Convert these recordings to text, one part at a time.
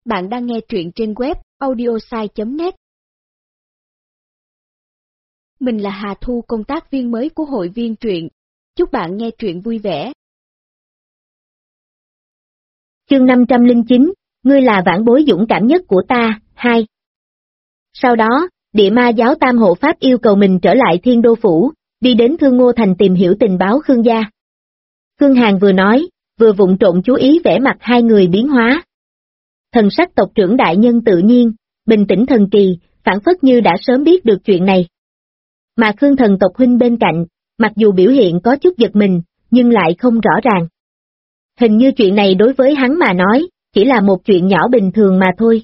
Bạn đang nghe truyện trên web audiosai.net. Mình là Hà Thu, công tác viên mới của hội viên truyện. Chúc bạn nghe truyện vui vẻ. Chương 509, ngươi là vãn bối dũng cảm nhất của ta, 2. Sau đó, địa ma giáo Tam Hộ Pháp yêu cầu mình trở lại Thiên Đô Phủ, đi đến Thương Ngô Thành tìm hiểu tình báo Khương gia. Khương Hàn vừa nói, vừa vụng trộn chú ý vẻ mặt hai người biến hóa. Thần sắc tộc trưởng đại nhân tự nhiên, bình tĩnh thần kỳ, phảng phất như đã sớm biết được chuyện này. Mà Khương thần tộc huynh bên cạnh, mặc dù biểu hiện có chút giật mình, nhưng lại không rõ ràng. Hình như chuyện này đối với hắn mà nói, chỉ là một chuyện nhỏ bình thường mà thôi.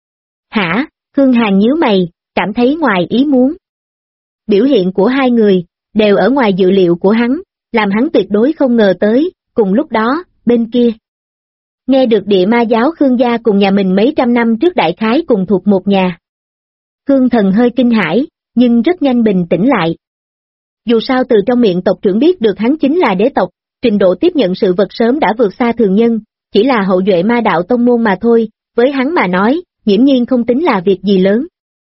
Hả? Khương Hàn nhíu mày, cảm thấy ngoài ý muốn. Biểu hiện của hai người, đều ở ngoài dự liệu của hắn, làm hắn tuyệt đối không ngờ tới, cùng lúc đó, bên kia. Nghe được địa ma giáo Khương gia cùng nhà mình mấy trăm năm trước đại khái cùng thuộc một nhà. Khương thần hơi kinh hãi, nhưng rất nhanh bình tĩnh lại. Dù sao từ trong miệng tộc trưởng biết được hắn chính là đế tộc, trình độ tiếp nhận sự vật sớm đã vượt xa thường nhân, chỉ là hậu duệ ma đạo tông môn mà thôi, với hắn mà nói, hiển nhiên không tính là việc gì lớn.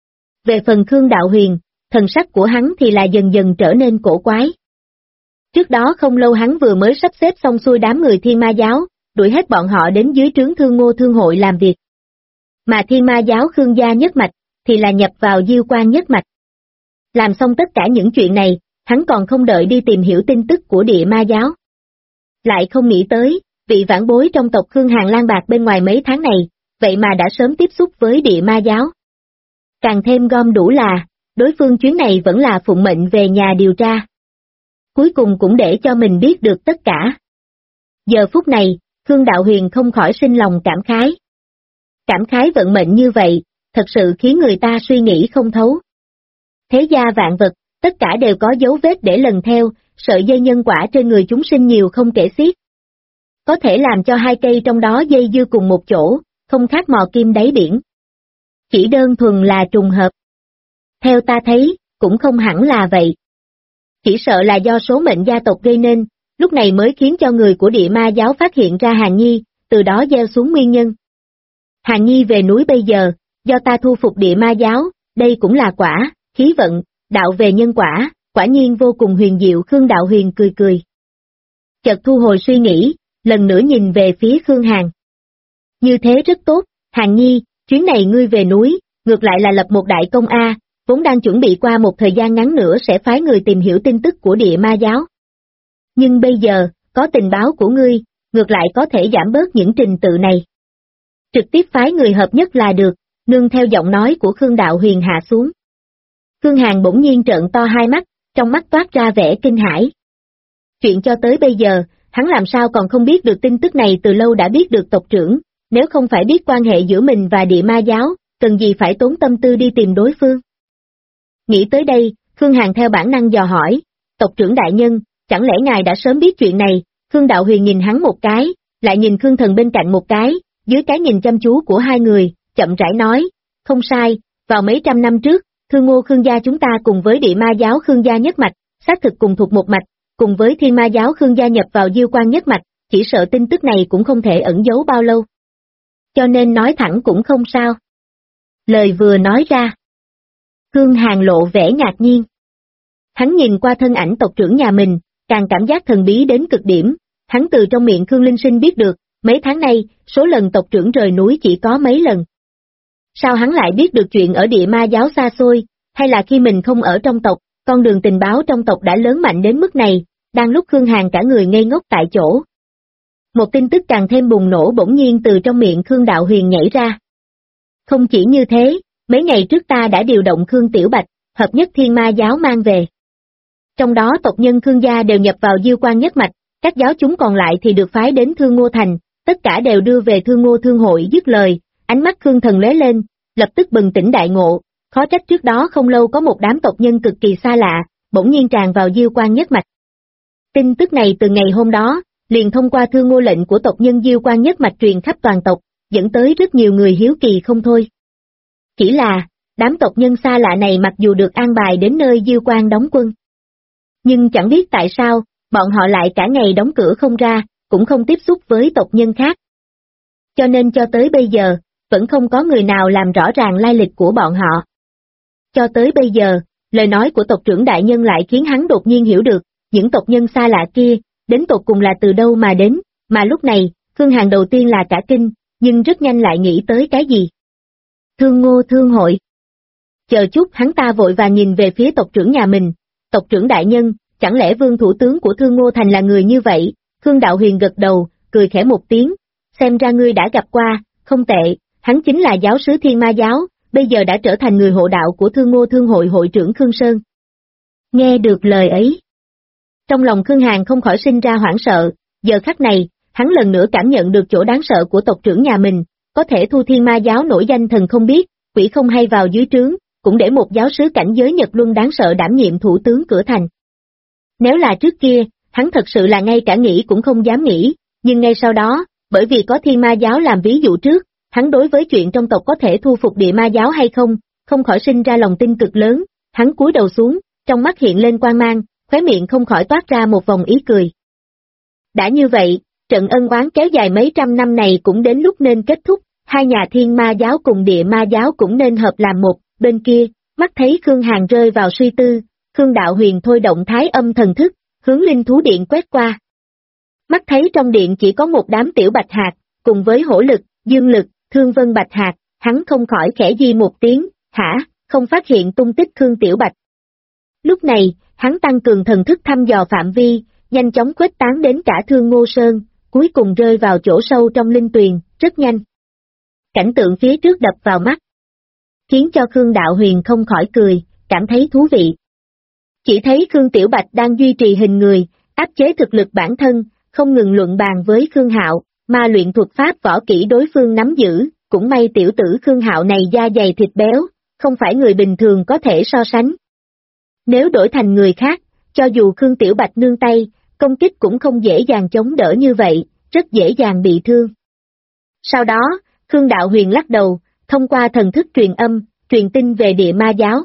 Về phần Khương Đạo Huyền, thần sắc của hắn thì là dần dần trở nên cổ quái. Trước đó không lâu hắn vừa mới sắp xếp xong xuôi đám người Thiên Ma giáo, đuổi hết bọn họ đến dưới trướng Thương Ngô Thương hội làm việc. Mà Thiên Ma giáo Khương gia nhất mạch, thì là nhập vào Diêu Quan nhất mạch. Làm xong tất cả những chuyện này, hắn còn không đợi đi tìm hiểu tin tức của địa ma giáo. Lại không nghĩ tới, vị vãn bối trong tộc Khương Hàn lang bạc bên ngoài mấy tháng này, vậy mà đã sớm tiếp xúc với địa ma giáo. Càng thêm gom đủ là, đối phương chuyến này vẫn là phụng mệnh về nhà điều tra. Cuối cùng cũng để cho mình biết được tất cả. Giờ phút này, Khương Đạo Huyền không khỏi sinh lòng cảm khái. Cảm khái vận mệnh như vậy, thật sự khiến người ta suy nghĩ không thấu. Thế gia vạn vật, tất cả đều có dấu vết để lần theo, sợi dây nhân quả trên người chúng sinh nhiều không kể xiết. Có thể làm cho hai cây trong đó dây dưa cùng một chỗ, không khác mò kim đáy biển. Chỉ đơn thuần là trùng hợp. Theo ta thấy, cũng không hẳn là vậy. Chỉ sợ là do số mệnh gia tộc gây nên, lúc này mới khiến cho người của địa ma giáo phát hiện ra Hàn Nhi, từ đó gieo xuống nguyên nhân. Hàn Nhi về núi bây giờ, do ta thu phục địa ma giáo, đây cũng là quả, khí vận, đạo về nhân quả, quả nhiên vô cùng huyền diệu. Khương Đạo Huyền cười cười. Chợt thu hồi suy nghĩ, lần nữa nhìn về phía Khương Hàn. Như thế rất tốt, Hàn Nhi, chuyến này ngươi về núi, ngược lại là lập một đại công a, vốn đang chuẩn bị qua một thời gian ngắn nữa sẽ phái người tìm hiểu tin tức của địa ma giáo. Nhưng bây giờ, có tình báo của ngươi, ngược lại có thể giảm bớt những trình tự này. Trực tiếp phái người hợp nhất là được, nương theo giọng nói của Khương Đạo Huyền hạ xuống. Khương Hàn bỗng nhiên trợn to hai mắt, trong mắt toát ra vẻ kinh hãi. Chuyện cho tới bây giờ, hắn làm sao còn không biết được tin tức này, từ lâu đã biết được tộc trưởng, nếu không phải biết quan hệ giữa mình và địa ma giáo, cần gì phải tốn tâm tư đi tìm đối phương. Nghĩ tới đây, Khương Hàn theo bản năng dò hỏi, tộc trưởng đại nhân, chẳng lẽ ngài đã sớm biết chuyện này? Khương Đạo Huyền nhìn hắn một cái, lại nhìn Khương Thần bên cạnh một cái, dưới cái nhìn chăm chú của hai người, chậm rãi nói, không sai, vào mấy trăm năm trước, Thương Ngô Khương gia chúng ta cùng với địa ma giáo Khương gia nhất mạch, xác thực cùng thuộc một mạch, cùng với Thiên Ma giáo Khương gia nhập vào Diêu Quan nhất mạch, chỉ sợ tin tức này cũng không thể ẩn giấu bao lâu. Cho nên nói thẳng cũng không sao. Lời vừa nói ra, Khương Hàn lộ vẻ ngạc nhiên. Hắn nhìn qua thân ảnh tộc trưởng nhà mình, càng cảm giác thần bí đến cực điểm, hắn từ trong miệng Khương Linh Sinh biết được, mấy tháng nay, số lần tộc trưởng rời núi chỉ có mấy lần. Sao hắn lại biết được chuyện ở địa ma giáo xa xôi, hay là khi mình không ở trong tộc, con đường tình báo trong tộc đã lớn mạnh đến mức này, đang lúc Khương Hàn cả người ngây ngốc tại chỗ. Một tin tức càng thêm bùng nổ bỗng nhiên từ trong miệng Khương Đạo Huyền nhảy ra. Không chỉ như thế, mấy ngày trước ta đã điều động Khương Tiểu Bạch, hợp nhất Thiên Ma giáo mang về. Trong đó tộc nhân Khương gia đều nhập vào Diêu Quan nhất mạch, các giáo chúng còn lại thì được phái đến Thương Ngô Thành, tất cả đều đưa về Thương Ngô Thương hội. Dứt lời, ánh mắt Khương Thần lóe lên, lập tức bừng tỉnh đại ngộ, khó trách trước đó không lâu có một đám tộc nhân cực kỳ xa lạ, bỗng nhiên tràn vào Diêu Quan nhất mạch. Tin tức này từ ngày hôm đó, liền thông qua Thương Ngô lệnh của tộc nhân Diêu Quan nhất mạch truyền khắp toàn tộc, dẫn tới rất nhiều người hiếu kỳ không thôi. Chỉ là, đám tộc nhân xa lạ này mặc dù được an bài đến nơi Diêu Quan đóng quân, nhưng chẳng biết tại sao, bọn họ lại cả ngày đóng cửa không ra, cũng không tiếp xúc với tộc nhân khác. Cho nên cho tới bây giờ, vẫn không có người nào làm rõ ràng lai lịch của bọn họ. Cho tới bây giờ, lời nói của tộc trưởng đại nhân lại khiến hắn đột nhiên hiểu được, những tộc nhân xa lạ kia, đến tột cùng là từ đâu mà đến, mà lúc này, Khương Hàn đầu tiên là cả kinh, nhưng rất nhanh lại nghĩ tới cái gì. Thương Ngô Thương hội. Chờ chút, hắn ta vội vàng nhìn về phía tộc trưởng nhà mình, tộc trưởng đại nhân, chẳng lẽ vương thủ tướng của Thương Ngô Thành là người như vậy? Khương Đạo Huyền gật đầu, cười khẽ một tiếng, xem ra ngươi đã gặp qua, không tệ, hắn chính là giáo sứ Thiên Ma giáo, bây giờ đã trở thành người hộ đạo của Thương Ngô Thương hội hội trưởng Khương Sơn. Nghe được lời ấy, trong lòng Khương Hàn không khỏi sinh ra hoảng sợ, giờ khắc này, hắn lần nữa cảm nhận được chỗ đáng sợ của tộc trưởng nhà mình, có thể thu Thiên Ma giáo nổi danh thần không biết, quỷ không hay vào dưới trướng, cũng để một giáo sứ cảnh giới Nhật Luân đáng sợ đảm nhiệm thủ tướng cửa thành. Nếu là trước kia, hắn thật sự là ngay cả nghĩ cũng không dám nghĩ, nhưng ngay sau đó, bởi vì có Thiên Ma giáo làm ví dụ trước, hắn đối với chuyện trong tộc có thể thu phục Địa Ma giáo hay không, không khỏi sinh ra lòng tin cực lớn, hắn cúi đầu xuống, trong mắt hiện lên quang mang, khóe miệng không khỏi toát ra một vòng ý cười. Đã như vậy, trận ân oán kéo dài mấy trăm năm này cũng đến lúc nên kết thúc, hai nhà Thiên Ma giáo cùng Địa Ma giáo cũng nên hợp làm một, bên kia, mắt thấy Khương Hàn rơi vào suy tư, Khương Đạo Huyền thôi động Thái Âm thần thức, hướng linh thú điện quét qua. Mắt thấy trong điện chỉ có một đám tiểu bạch hạt, cùng với hổ lực, dương lực, thương vân bạch hạt, hắn không khỏi khẽ di một tiếng, hả, không phát hiện tung tích Khương Tiểu Bạch. Lúc này, hắn tăng cường thần thức thăm dò phạm vi, nhanh chóng khuếch tán đến cả Thương Ngô Sơn, cuối cùng rơi vào chỗ sâu trong linh tuyền, rất nhanh. Cảnh tượng phía trước đập vào mắt, khiến cho Khương Đạo Huyền không khỏi cười, cảm thấy thú vị. Chỉ thấy Khương Tiểu Bạch đang duy trì hình người, áp chế thực lực bản thân, không ngừng luận bàn với Khương Hạo, mà luyện thuật pháp võ kỹ đối phương nắm giữ, cũng may tiểu tử Khương Hạo này da dày thịt béo, không phải người bình thường có thể so sánh. Nếu đổi thành người khác, cho dù Khương Tiểu Bạch nương tay, công kích cũng không dễ dàng chống đỡ như vậy, rất dễ dàng bị thương. Sau đó, Khương Đạo Huyền lắc đầu, thông qua thần thức truyền âm, truyền tin về Địa Ma giáo.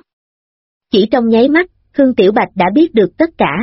Chỉ trong nháy mắt, Khương Tiểu Bạch đã biết được tất cả.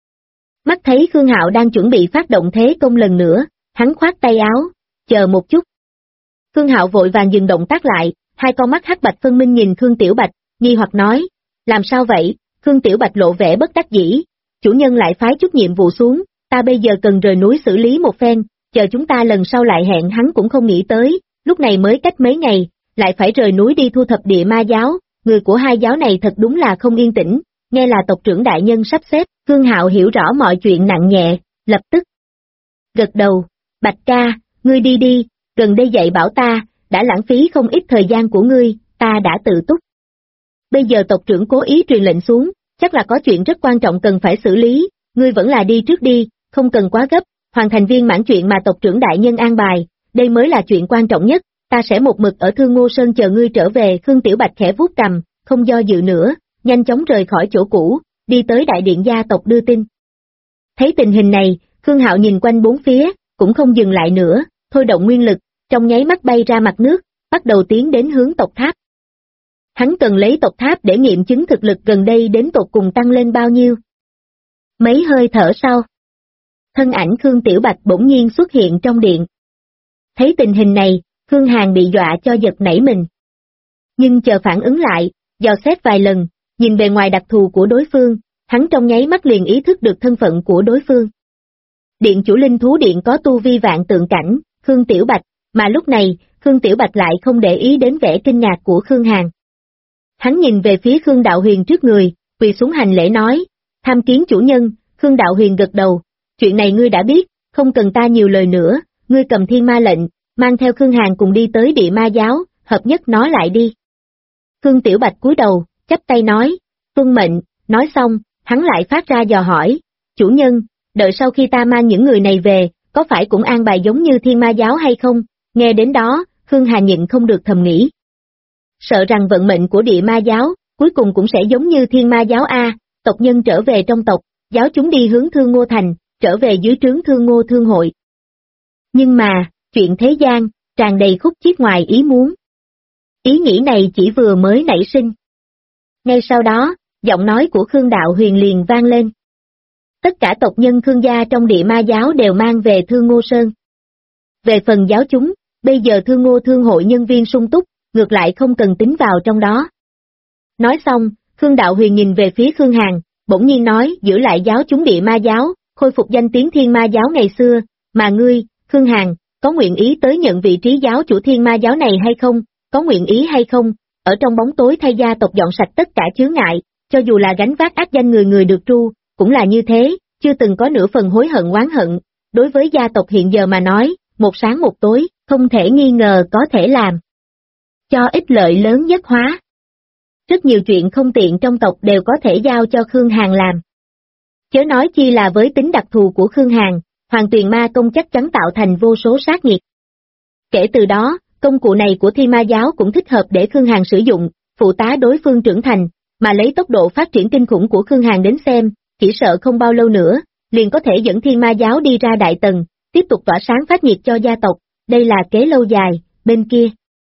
Mắt thấy Khương Hạo đang chuẩn bị phát động thế công lần nữa, hắn khoát tay áo, chờ một chút. Khương Hạo vội vàng dừng động tác lại, hai con mắt hắc bạch phân minh nhìn Khương Tiểu Bạch, nghi hoặc nói, làm sao vậy? Khương Tiểu Bạch lộ vẻ bất đắc dĩ, chủ nhân lại phái chút nhiệm vụ xuống, ta bây giờ cần rời núi xử lý một phen, chờ chúng ta lần sau lại hẹn hắn cũng không nghĩ tới, lúc này mới cách mấy ngày, lại phải rời núi đi thu thập Địa Ma giáo, người của hai giáo này thật đúng là không yên tĩnh, nghe là tộc trưởng đại nhân sắp xếp, Khương Hạo hiểu rõ mọi chuyện nặng nhẹ, lập tức gật đầu, Bạch ca, ngươi đi đi, gần đây dạy bảo ta, đã lãng phí không ít thời gian của ngươi, ta đã tự túc. Bây giờ tộc trưởng cố ý truyền lệnh xuống, chắc là có chuyện rất quan trọng cần phải xử lý, ngươi vẫn là đi trước đi, không cần quá gấp, hoàn thành viên mãn chuyện mà tộc trưởng đại nhân an bài, đây mới là chuyện quan trọng nhất, ta sẽ một mực ở Thương Ngô Sơn chờ ngươi trở về. Khương Tiểu Bạch khẽ vuốt cằm, không do dự nữa, nhanh chóng rời khỏi chỗ cũ, đi tới đại điện gia tộc đưa tin. Thấy tình hình này, Khương Hạo nhìn quanh bốn phía, cũng không dừng lại nữa, thôi động nguyên lực, trong nháy mắt bay ra mặt nước, bắt đầu tiến đến hướng tộc tháp. Hắn cần lấy tộc tháp để nghiệm chứng thực lực gần đây đến tột cùng tăng lên bao nhiêu. Mấy hơi thở sau, thân ảnh Khương Tiểu Bạch bỗng nhiên xuất hiện trong điện. Thấy tình hình này, Khương Hàn bị dọa cho giật nảy mình. Nhưng chờ phản ứng lại, dò xét vài lần, nhìn bề ngoài đặc thù của đối phương, hắn trong nháy mắt liền ý thức được thân phận của đối phương. Điện chủ linh thú điện có tu vi vạn tượng cảnh, Khương Tiểu Bạch, mà lúc này, Khương Tiểu Bạch lại không để ý đến vẻ kinh ngạc của Khương Hàn. Hắn nhìn về phía Khương Đạo Huyền trước người, quỳ xuống hành lễ nói, tham kiến chủ nhân. Khương Đạo Huyền gật đầu, chuyện này ngươi đã biết, không cần ta nhiều lời nữa, ngươi cầm thiên ma lệnh, mang theo Khương Hàn cùng đi tới Địa Ma giáo, hợp nhất nó lại đi. Khương Tiểu Bạch cúi đầu, chắp tay nói, tuân mệnh, nói xong, hắn lại phát ra dò hỏi, chủ nhân, đợi sau khi ta mang những người này về, có phải cũng an bài giống như Thiên Ma giáo hay không? Nghe đến đó, Khương Hà nhịn không được thầm nghĩ. Sợ rằng vận mệnh của Địa Ma giáo, cuối cùng cũng sẽ giống như Thiên Ma giáo a, tộc nhân trở về trong tộc, giáo chúng đi hướng Thương Ngô Thành, trở về dưới trướng Thương Ngô Thương hội. Nhưng mà, chuyện thế gian, tràn đầy khúc chiết ngoài ý muốn. Ý nghĩ này chỉ vừa mới nảy sinh. Ngay sau đó, giọng nói của Khương Đạo Huyền liền vang lên. Tất cả tộc nhân Khương gia trong Địa Ma giáo đều mang về Thương Ngô Sơn. Về phần giáo chúng, bây giờ Thương Ngô thương hội nhân viên sung túc, ngược lại không cần tính vào trong đó. Nói xong, Khương Đạo Huyền nhìn về phía Khương Hàn, bỗng nhiên nói giữ lại giáo chúng địa ma giáo, khôi phục danh tiếng thiên ma giáo ngày xưa, mà ngươi, Khương Hàn, có nguyện ý tới nhận vị trí giáo chủ thiên ma giáo này hay không, có nguyện ý hay không, ở trong bóng tối thay gia tộc dọn sạch tất cả chướng ngại, cho dù là gánh vác ác danh người người được tru, cũng là như thế, chưa từng có nửa phần hối hận oán hận, đối với gia tộc hiện giờ mà nói, một sáng một tối, không thể nghi ngờ có thể làm. Cho ích lợi lớn nhất hóa. Rất nhiều chuyện không tiện trong tộc đều có thể giao cho Khương Hàn làm. Chớ nói chi là với tính đặc thù của Khương Hàn, Hoàng Tuyền Ma Công chắc chắn tạo thành vô số sát nghiệt. Kể từ đó, công cụ này của Thi Ma Giáo cũng thích hợp để Khương Hàn sử dụng, phụ tá đối phương trưởng thành, mà lấy tốc độ phát triển kinh khủng của Khương Hàn đến xem, chỉ sợ không bao lâu nữa, liền có thể dẫn Thi Ma Giáo đi ra đại tầng, tiếp tục tỏa sáng phát nhiệt cho gia tộc, đây là kế lâu dài, bên kia.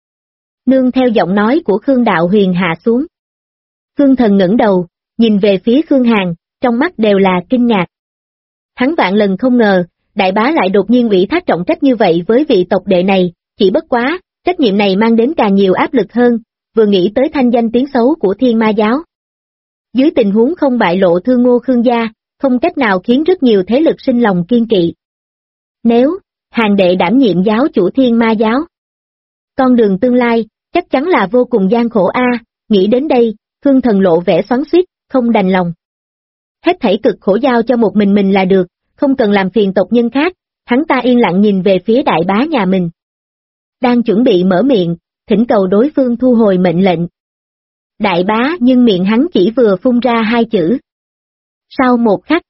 Nương theo giọng nói của Khương Đạo Huyền hạ xuống. Khương Thần ngẩng đầu, nhìn về phía Khương Hàn, trong mắt đều là kinh ngạc. Hắn vạn lần không ngờ, đại bá lại đột nhiên ủy thác trọng trách như vậy với vị tộc đệ này, chỉ bất quá, trách nhiệm này mang đến càng nhiều áp lực hơn, vừa nghĩ tới thanh danh tiếng xấu của Thiên Ma Giáo. Dưới tình huống không bại lộ Thương Ngô Khương gia, không cách nào khiến rất nhiều thế lực sinh lòng kiên kỵ. Nếu, Hàn đệ đảm nhiệm giáo chủ Thiên Ma Giáo, con đường tương lai, chắc chắn là vô cùng gian khổ nghĩ đến đây, Khương Thần lộ vẻ xoắn xuýt, không đành lòng. Hết thảy cực khổ giao cho một mình là được, không cần làm phiền tộc nhân khác, hắn ta yên lặng nhìn về phía đại bá nhà mình. Đang chuẩn bị mở miệng, thỉnh cầu đối phương thu hồi mệnh lệnh. Đại bá nhưng miệng hắn chỉ vừa phun ra hai chữ. Sau một khắc,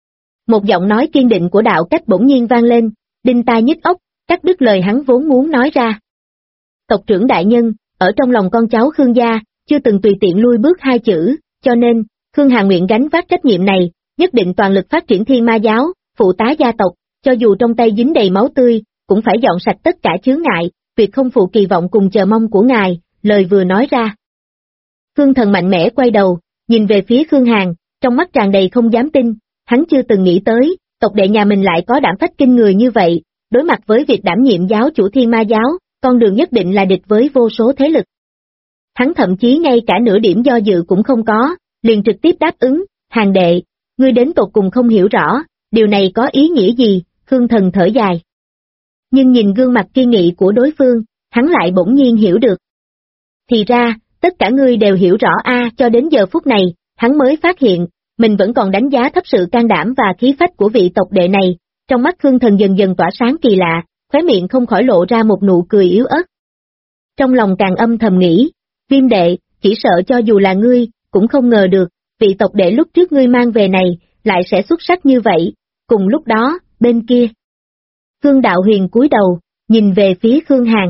một giọng nói kiên định của đạo cách bỗng nhiên vang lên, đinh tai nhức óc, cắt đứt lời hắn vốn muốn nói ra. Tộc trưởng đại nhân, ở trong lòng con cháu Khương gia, chưa từng tùy tiện lui bước hai chữ, cho nên, Khương Hàn nguyện gánh vác trách nhiệm này, nhất định toàn lực phát triển Thiên Ma Giáo, phụ tá gia tộc, cho dù trong tay dính đầy máu tươi, cũng phải dọn sạch tất cả chướng ngại, việc không phụ kỳ vọng cùng chờ mong của ngài, lời vừa nói ra. Khương Thần mạnh mẽ quay đầu, nhìn về phía Khương Hàn, trong mắt tràn đầy không dám tin, hắn chưa từng nghĩ tới, tộc đệ nhà mình lại có đảm phách kinh người như vậy, đối mặt với việc đảm nhiệm giáo chủ Thiên Ma Giáo, con đường nhất định là địch với vô số thế lực. Hắn thậm chí ngay cả nửa điểm do dự cũng không có, liền trực tiếp đáp ứng, Hàn đệ, ngươi đến tột cùng không hiểu rõ, điều này có ý nghĩa gì, Khương Thần thở dài. Nhưng nhìn gương mặt kiên nghị của đối phương, hắn lại bỗng nhiên hiểu được. Thì ra, tất cả ngươi đều hiểu rõ cho đến giờ phút này, hắn mới phát hiện, mình vẫn còn đánh giá thấp sự can đảm và khí phách của vị tộc đệ này, trong mắt Khương Thần dần dần tỏa sáng kỳ lạ, khóe miệng không khỏi lộ ra một nụ cười yếu ớt. Trong lòng càng âm thầm nghĩ, Viêm đệ, chỉ sợ cho dù là ngươi, cũng không ngờ được, vị tộc đệ lúc trước ngươi mang về này, lại sẽ xuất sắc như vậy, cùng lúc đó, bên kia. Khương Đạo Huyền cúi đầu, nhìn về phía Khương Hàn.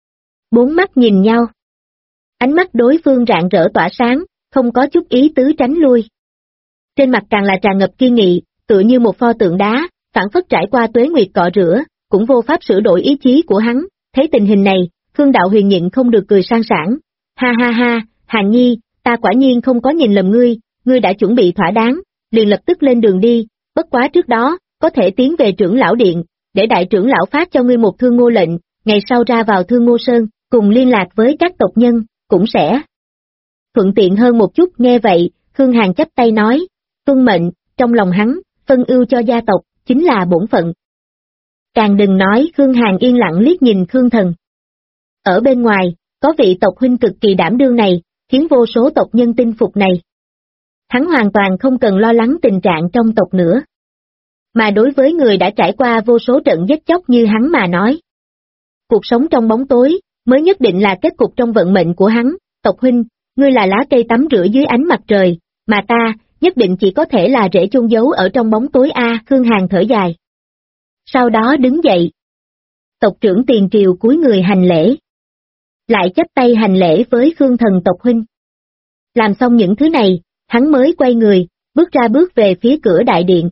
Bốn mắt nhìn nhau. Ánh mắt đối phương rạng rỡ tỏa sáng, không có chút ý tứ tránh lui. Trên mặt càng là tràn ngập kiên nghị, tựa như một pho tượng đá, phản phất trải qua tuế nguyệt cọ rửa, cũng vô pháp sửa đổi ý chí của hắn. Thấy tình hình này, Khương Đạo Huyền nhịn không được cười sang sảng. Ha ha ha, Hàn Nhi, ta quả nhiên không có nhìn lầm ngươi đã chuẩn bị thỏa đáng, liền lập tức lên đường đi, bất quá trước đó, có thể tiến về trưởng lão điện, để đại trưởng lão phát cho ngươi một Thương Ngô lệnh, ngày sau ra vào Thương Ngô Sơn, cùng liên lạc với các tộc nhân, cũng sẽ thuận tiện hơn một chút. Nghe vậy, Khương Hàn chắp tay nói, tuân mệnh, trong lòng hắn, phân ưu cho gia tộc, chính là bổn phận. Càng đừng nói. Khương Hàn yên lặng liếc nhìn Khương Thần. Ở bên ngoài, có vị tộc huynh cực kỳ đảm đương này, khiến vô số tộc nhân tin phục này. Hắn hoàn toàn không cần lo lắng tình trạng trong tộc nữa. Mà đối với người đã trải qua vô số trận giết chóc như hắn mà nói, cuộc sống trong bóng tối, mới nhất định là kết cục trong vận mệnh của hắn. Tộc huynh, ngươi là lá cây tắm rửa dưới ánh mặt trời, mà ta, nhất định chỉ có thể là rễ chôn giấu ở trong bóng tối Khương Hàn thở dài. Sau đó đứng dậy. Tộc trưởng Tiền Triều cúi người hành lễ. Lại chắp tay hành lễ với Khương Thần tộc huynh. Làm xong những thứ này, hắn mới quay người, bước về phía cửa đại điện.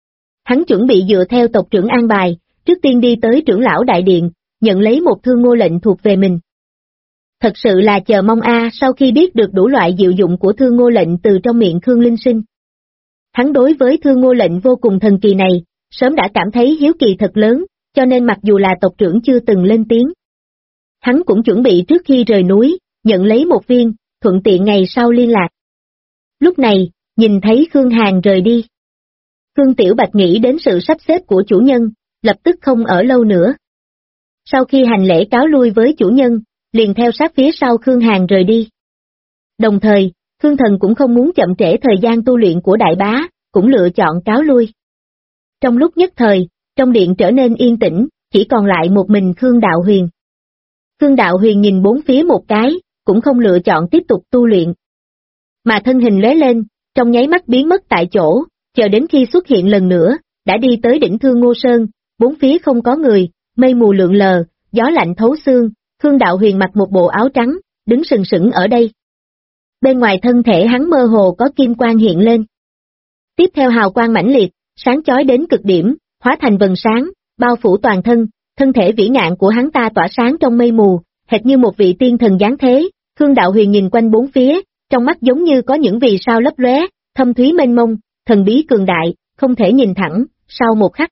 Hắn chuẩn bị dựa theo tộc trưởng an bài, trước tiên đi tới trưởng lão đại điện, nhận lấy một Thương Ngô lệnh thuộc về mình. Thật sự là chờ mong sau khi biết được đủ loại diệu dụng của Thương Ngô lệnh từ trong miệng Khương Linh Sinh. Hắn đối với Thương Ngô lệnh vô cùng thần kỳ này, sớm đã cảm thấy hiếu kỳ thật lớn, cho nên mặc dù là tộc trưởng chưa từng lên tiếng, Hắn cũng chuẩn bị trước khi rời núi, nhận lấy một viên, thuận tiện ngày sau liên lạc. Lúc này, nhìn thấy Khương Hàn rời đi. Khương Tiểu Bạch nghĩ đến sự sắp xếp của chủ nhân, lập tức không ở lâu nữa. Sau khi hành lễ cáo lui với chủ nhân, liền theo sát phía sau Khương Hàn rời đi. Đồng thời, Khương Thần cũng không muốn chậm trễ thời gian tu luyện của đại bá, cũng lựa chọn cáo lui. Trong lúc nhất thời, trong điện trở nên yên tĩnh, chỉ còn lại một mình Khương Đạo Huyền. Khương Đạo Huyền nhìn bốn phía một cái, cũng không lựa chọn tiếp tục tu luyện. Mà thân hình lóe lên, trong nháy mắt biến mất tại chỗ, chờ đến khi xuất hiện lần nữa, đã đi tới đỉnh Thương Ngô Sơn, bốn phía không có người, mây mù lượn lờ, gió lạnh thấu xương, Khương Đạo Huyền mặc một bộ áo trắng, đứng sừng sững ở đây. Bên ngoài thân thể hắn mơ hồ có kim quang hiện lên. Tiếp theo hào quang mãnh liệt, sáng chói đến cực điểm, hóa thành vầng sáng, bao phủ toàn thân, thân thể vĩ ngạn của hắn ta tỏa sáng trong mây mù, hệt như một vị tiên thần giáng thế. Khương Đạo Huyền nhìn quanh bốn phía, trong mắt giống như có những vì sao lấp lóe, thâm thúy mênh mông, thần bí cường đại, không thể nhìn thẳng. Sau một khắc,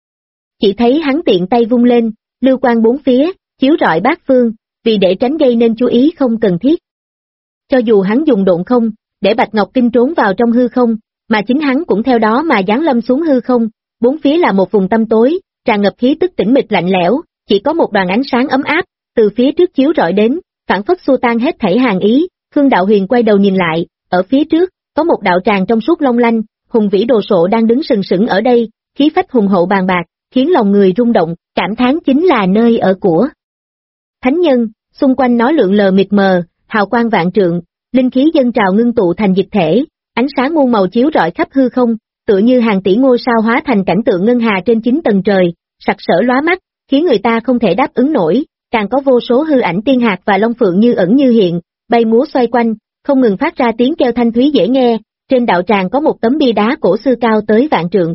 chỉ thấy hắn tiện tay vung lên, lưu quang bốn phía, chiếu rọi bát phương, vì để tránh gây nên chú ý không cần thiết. Cho dù hắn dùng độn không, để Bạch Ngọc Kinh trốn vào trong hư không, mà chính hắn cũng theo đó mà giáng lâm xuống hư không, bốn phía là một vùng tăm tối, tràn ngập khí tức tĩnh mịch lạnh lẽo, chỉ có một đoàn ánh sáng ấm áp, từ phía trước chiếu rọi đến, phản phất xua tan hết thảy hàn ý. Khương Đạo Huyền quay đầu nhìn lại, ở phía trước, có một đạo tràng trong suốt long lanh, hùng vĩ đồ sộ đang đứng sừng sững ở đây, khí phách hùng hậu bàn bạc, khiến lòng người rung động, cảm thán chính là nơi ở của thánh nhân. Xung quanh nó lượn lờ mịt mờ, hào quang vạn trượng, linh khí dâng trào ngưng tụ thành dịch thể, ánh sáng muôn màu chiếu rọi khắp hư không, tựa như hàng tỷ ngôi sao hóa thành cảnh tượng ngân hà trên 9 tầng trời, sặc sỡ lóa mắt, khiến người ta không thể đáp ứng nổi. Càng có vô số hư ảnh tiên hạc và long phượng như ẩn như hiện, bay múa xoay quanh, không ngừng phát ra tiếng kêu thanh thúy dễ nghe. Trên đạo tràng có một tấm bia đá cổ xưa cao tới vạn trượng.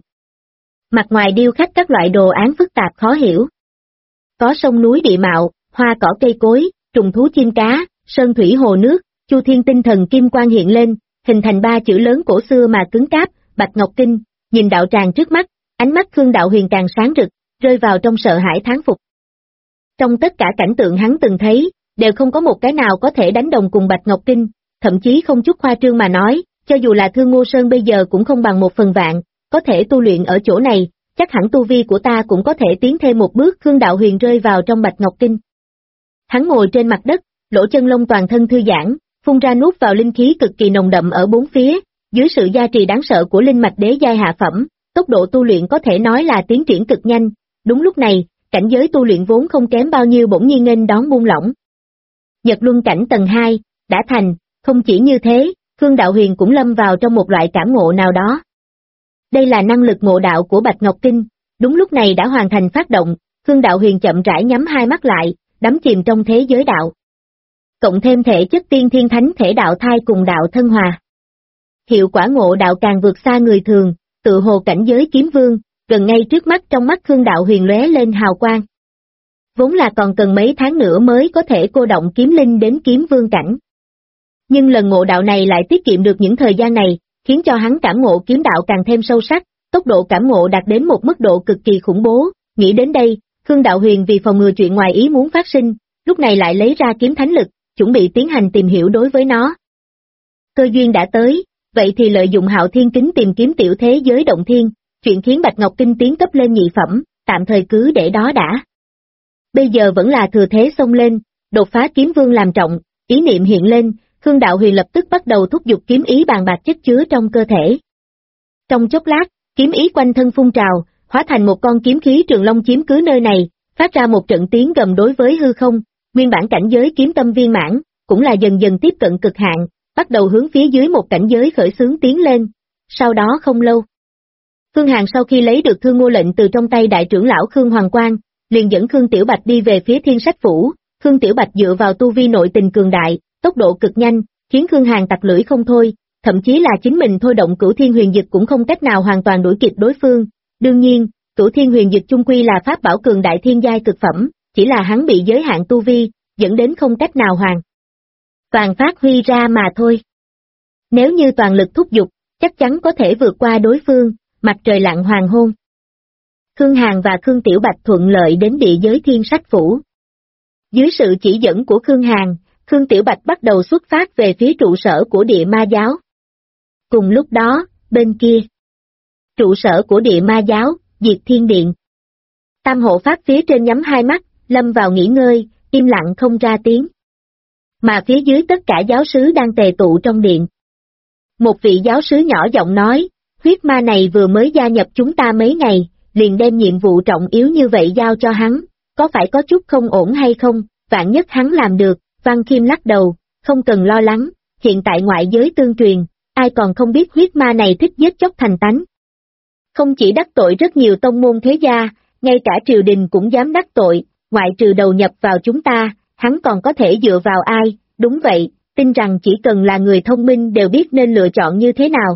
Mặt ngoài điêu khắc các loại đồ án phức tạp khó hiểu. Có sông núi địa mạo, hoa cỏ cây cối, trùng thú chim cá, sơn thủy hồ nước, chu thiên tinh thần kim quang hiện lên, hình thành 3 chữ lớn cổ xưa mà cứng cáp, Bạch Ngọc Kinh. Nhìn đạo tràng trước mắt, ánh mắt Khương Đạo Huyền càng sáng rực, rơi vào trong sợ hãi thán phục. Trong tất cả cảnh tượng hắn từng thấy, đều không có một cái nào có thể đánh đồng cùng Bạch Ngọc Kinh, thậm chí không chút khoa trương mà nói, cho dù là Thương Ngô Sơn bây giờ cũng không bằng 1/1000, có thể tu luyện ở chỗ này, chắc hẳn tu vi của ta cũng có thể tiến thêm một bước. Khương Đạo Huyền rơi vào trong Bạch Ngọc Kinh. Hắn ngồi trên mặt đất, lỗ chân lông toàn thân thư giãn, phun ra nuốt vào linh khí cực kỳ nồng đậm ở bốn phía, dưới sự gia trì đáng sợ của linh mạch đế giai hạ phẩm, tốc độ tu luyện có thể nói là tiến triển cực nhanh. Đúng lúc này, cảnh giới tu luyện vốn không kém bao nhiêu bỗng nhiên nghênh đón buông lỏng. Nhật Luân cảnh tầng 2, đã thành. Không chỉ như thế, Khương Đạo Huyền cũng lâm vào trong một loại cảm ngộ nào đó. Đây là năng lực ngộ đạo của Bạch Ngọc Kinh, đúng lúc này đã hoàn thành phát động, Khương Đạo Huyền chậm rãi nhắm hai mắt lại, đắm chìm trong thế giới đạo. Cộng thêm thể chất tiên thiên thánh thể đạo thai cùng đạo thân hòa. Hiệu quả ngộ đạo càng vượt xa người thường, tự hồ cảnh giới kiếm vương, gần ngay trước mắt. Trong mắt Khương Đạo Huyền lóe lên hào quang. Vốn là còn cần mấy tháng nữa mới có thể cô động kiếm linh đến kiếm vương cảnh. Nhưng lần ngộ đạo này lại tiết kiệm được những thời gian này, khiến cho hắn cảm ngộ kiếm đạo càng thêm sâu sắc, tốc độ cảm ngộ đạt đến một mức độ cực kỳ khủng bố. Nghĩ đến đây, Khương Đạo Huyền vì phòng ngừa chuyện ngoài ý muốn phát sinh, lúc này lại lấy ra kiếm thánh lực, chuẩn bị tiến hành tìm hiểu đối với nó. Cơ duyên đã tới, vậy thì lợi dụng Hạo Thiên Kính tìm kiếm tiểu thế giới động thiên, chuyện khiến Bạch Ngọc Kinh tiến cấp lên nhị phẩm, tạm thời cứ để đó đã. Bây giờ vẫn là thừa thế xông lên, đột phá kiếm vương làm trọng. Ý niệm hiện lên, Khương Đạo Huyền lập tức bắt đầu thúc giục kiếm ý bàn bạc chất chứa trong cơ thể. Trong chốc lát, kiếm ý quanh thân phun trào, hóa thành một con kiếm khí trường long chiếm cứ nơi này, phát ra một trận tiếng gầm đối với hư không. Nguyên bản cảnh giới kiếm tâm viên mãn, cũng là dần dần tiếp cận cực hạn, bắt đầu hướng phía dưới một cảnh giới khởi xướng tiến lên. Sau đó không lâu, Khương Hàn sau khi lấy được Thương Ngô lệnh từ trong tay đại trưởng lão Khương Hoàng Quang, liền dẫn Khương Tiểu Bạch đi về phía Thiên Sách Phủ. Khương Tiểu Bạch dựa vào tu vi nội tình cường đại, tốc độ cực nhanh, khiến Khương Hàn tặc lưỡi không thôi, thậm chí là chính mình thôi động Cửu Thiên Huyền Dịch cũng không cách nào hoàn toàn đuổi kịp đối phương. Đương nhiên, Cửu Thiên Huyền Dịch chung quy là pháp bảo cường đại thiên giai cực phẩm, chỉ là hắn bị giới hạn tu vi, dẫn đến không cách nào hoàn toàn phát huy ra mà thôi. Nếu như toàn lực thúc giục, chắc chắn có thể vượt qua đối phương. Mặt trời lặn hoàng hôn, Khương Hàn và Khương Tiểu Bạch thuận lợi đến địa giới Thiên Sách Phủ. Dưới sự chỉ dẫn của Khương Hàn, Khương Tiểu Bạch bắt đầu xuất phát về phía trụ sở của Địa Ma Giáo. Cùng lúc đó, bên kia, trụ sở của Địa Ma Giáo, Diệt Thiên Điện. Tam hộ pháp phía trên nhắm hai mắt, lâm vào nghỉ ngơi, im lặng không ra tiếng. Mà phía dưới tất cả giáo sứ đang tề tụ trong điện. Một vị giáo sứ nhỏ giọng nói, huyết ma này vừa mới gia nhập chúng ta mấy ngày, liền đem nhiệm vụ trọng yếu như vậy giao cho hắn, có phải có chút không ổn hay không? Vạn nhất hắn làm được. Văn Khiêm lắc đầu, không cần lo lắng, hiện tại ngoại giới tương truyền, ai còn không biết huyết ma này thích giết chóc thành tánh. Không chỉ đắc tội rất nhiều tông môn thế gia, ngay cả triều đình cũng dám đắc tội, ngoại trừ đầu nhập vào chúng ta, hắn còn có thể dựa vào ai? Đúng vậy, tin rằng chỉ cần là người thông minh đều biết nên lựa chọn như thế nào.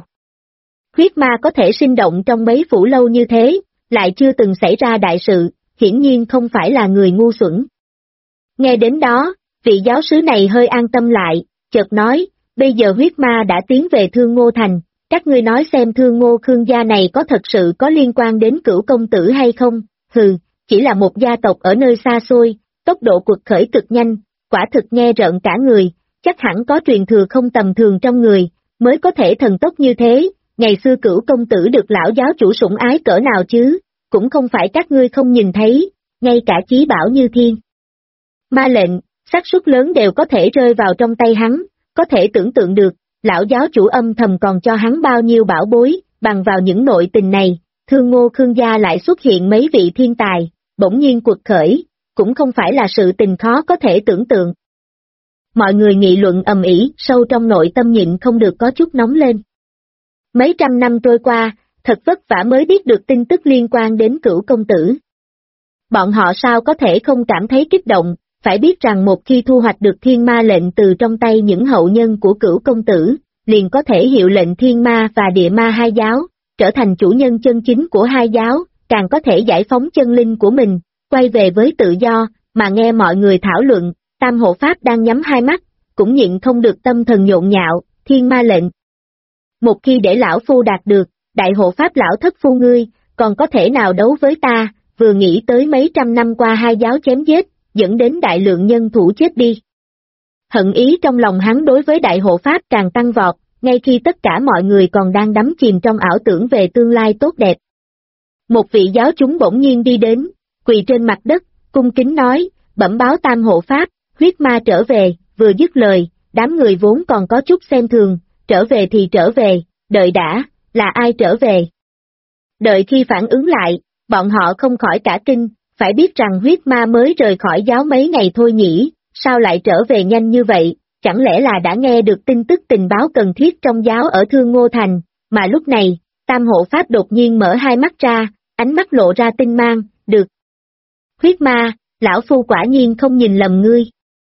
Huyết ma có thể sinh động trong mấy phủ lâu như thế, lại chưa từng xảy ra đại sự, hiển nhiên không phải là người ngu xuẩn. Nghe đến đó, vị giáo sứ này hơi an tâm lại, chợt nói, bây giờ huyết ma đã tiến về Thương Ngô Thành, các ngươi nói xem Thương Ngô Khương gia này có thật sự có liên quan đến Cửu công tử hay không? Hừ, chỉ là một gia tộc ở nơi xa xôi, tốc độ quật khởi cực nhanh, quả thực nghe rợn cả người, chắc hẳn có truyền thừa không tầm thường trong người, mới có thể thần tốc như thế, ngày xưa Cửu công tử được lão giáo chủ sủng ái cỡ nào chứ, cũng không phải các ngươi không nhìn thấy, ngay cả chí bảo như thiên ma lệnh, xác suất lớn đều có thể rơi vào trong tay hắn, có thể tưởng tượng được, lão giáo chủ âm thầm còn cho hắn bao nhiêu bảo bối, bằng vào những nội tình này, Thương Ngô Khương gia lại xuất hiện mấy vị thiên tài, bỗng nhiên quật khởi, cũng không phải là sự tình khó có thể tưởng tượng. Mọi người nghị luận ầm ĩ, sâu trong nội tâm nhịn không được có chút nóng lên. Mấy trăm năm trôi qua, thật vất vả mới biết được tin tức liên quan đến Cửu công tử. Bọn họ sao có thể không cảm thấy kích động, phải biết rằng một khi thu hoạch được thiên ma lệnh từ trong tay những hậu nhân của Cửu công tử, liền có thể hiệu lệnh thiên ma và địa ma hai giáo, trở thành chủ nhân chân chính của hai giáo, càng có thể giải phóng chân linh của mình, quay về với tự do, mà nghe mọi người thảo luận, Tam hộ pháp đang nhắm hai mắt, cũng nhịn không được tâm thần nhộn nhạo, thiên ma lệnh. Một khi để lão phu đạt được, đại hộ pháp lão thất phu ngươi, còn có thể nào đấu với ta, vừa nghĩ tới mấy trăm năm qua hai giáo chém giết, dẫn đến đại lượng nhân thủ chết đi. Hận ý trong lòng hắn đối với đại hộ pháp càng tăng vọt, ngay khi tất cả mọi người còn đang đắm chìm trong ảo tưởng về tương lai tốt đẹp. Một vị giáo chúng bỗng nhiên đi đến, quỳ trên mặt đất, cung kính nói, bẩm báo Tam hộ pháp, huyết ma trở về, vừa dứt lời, đám người vốn còn có chút xem thường, trở về thì trở về, đợi đã, là ai trở về? Đợi khi phản ứng lại, bọn họ không khỏi cả kinh, phải biết rằng huyết ma mới rời khỏi giáo mấy ngày thôi nhỉ, sao lại trở về nhanh như vậy, chẳng lẽ là đã nghe được tin tức tình báo cần thiết trong giáo ở Thương Ngô Thành, mà lúc này, Tam hộ pháp đột nhiên mở hai mắt ra, ánh mắt lộ ra tinh mang, được. Huyết ma, lão phu quả nhiên không nhìn lầm ngươi.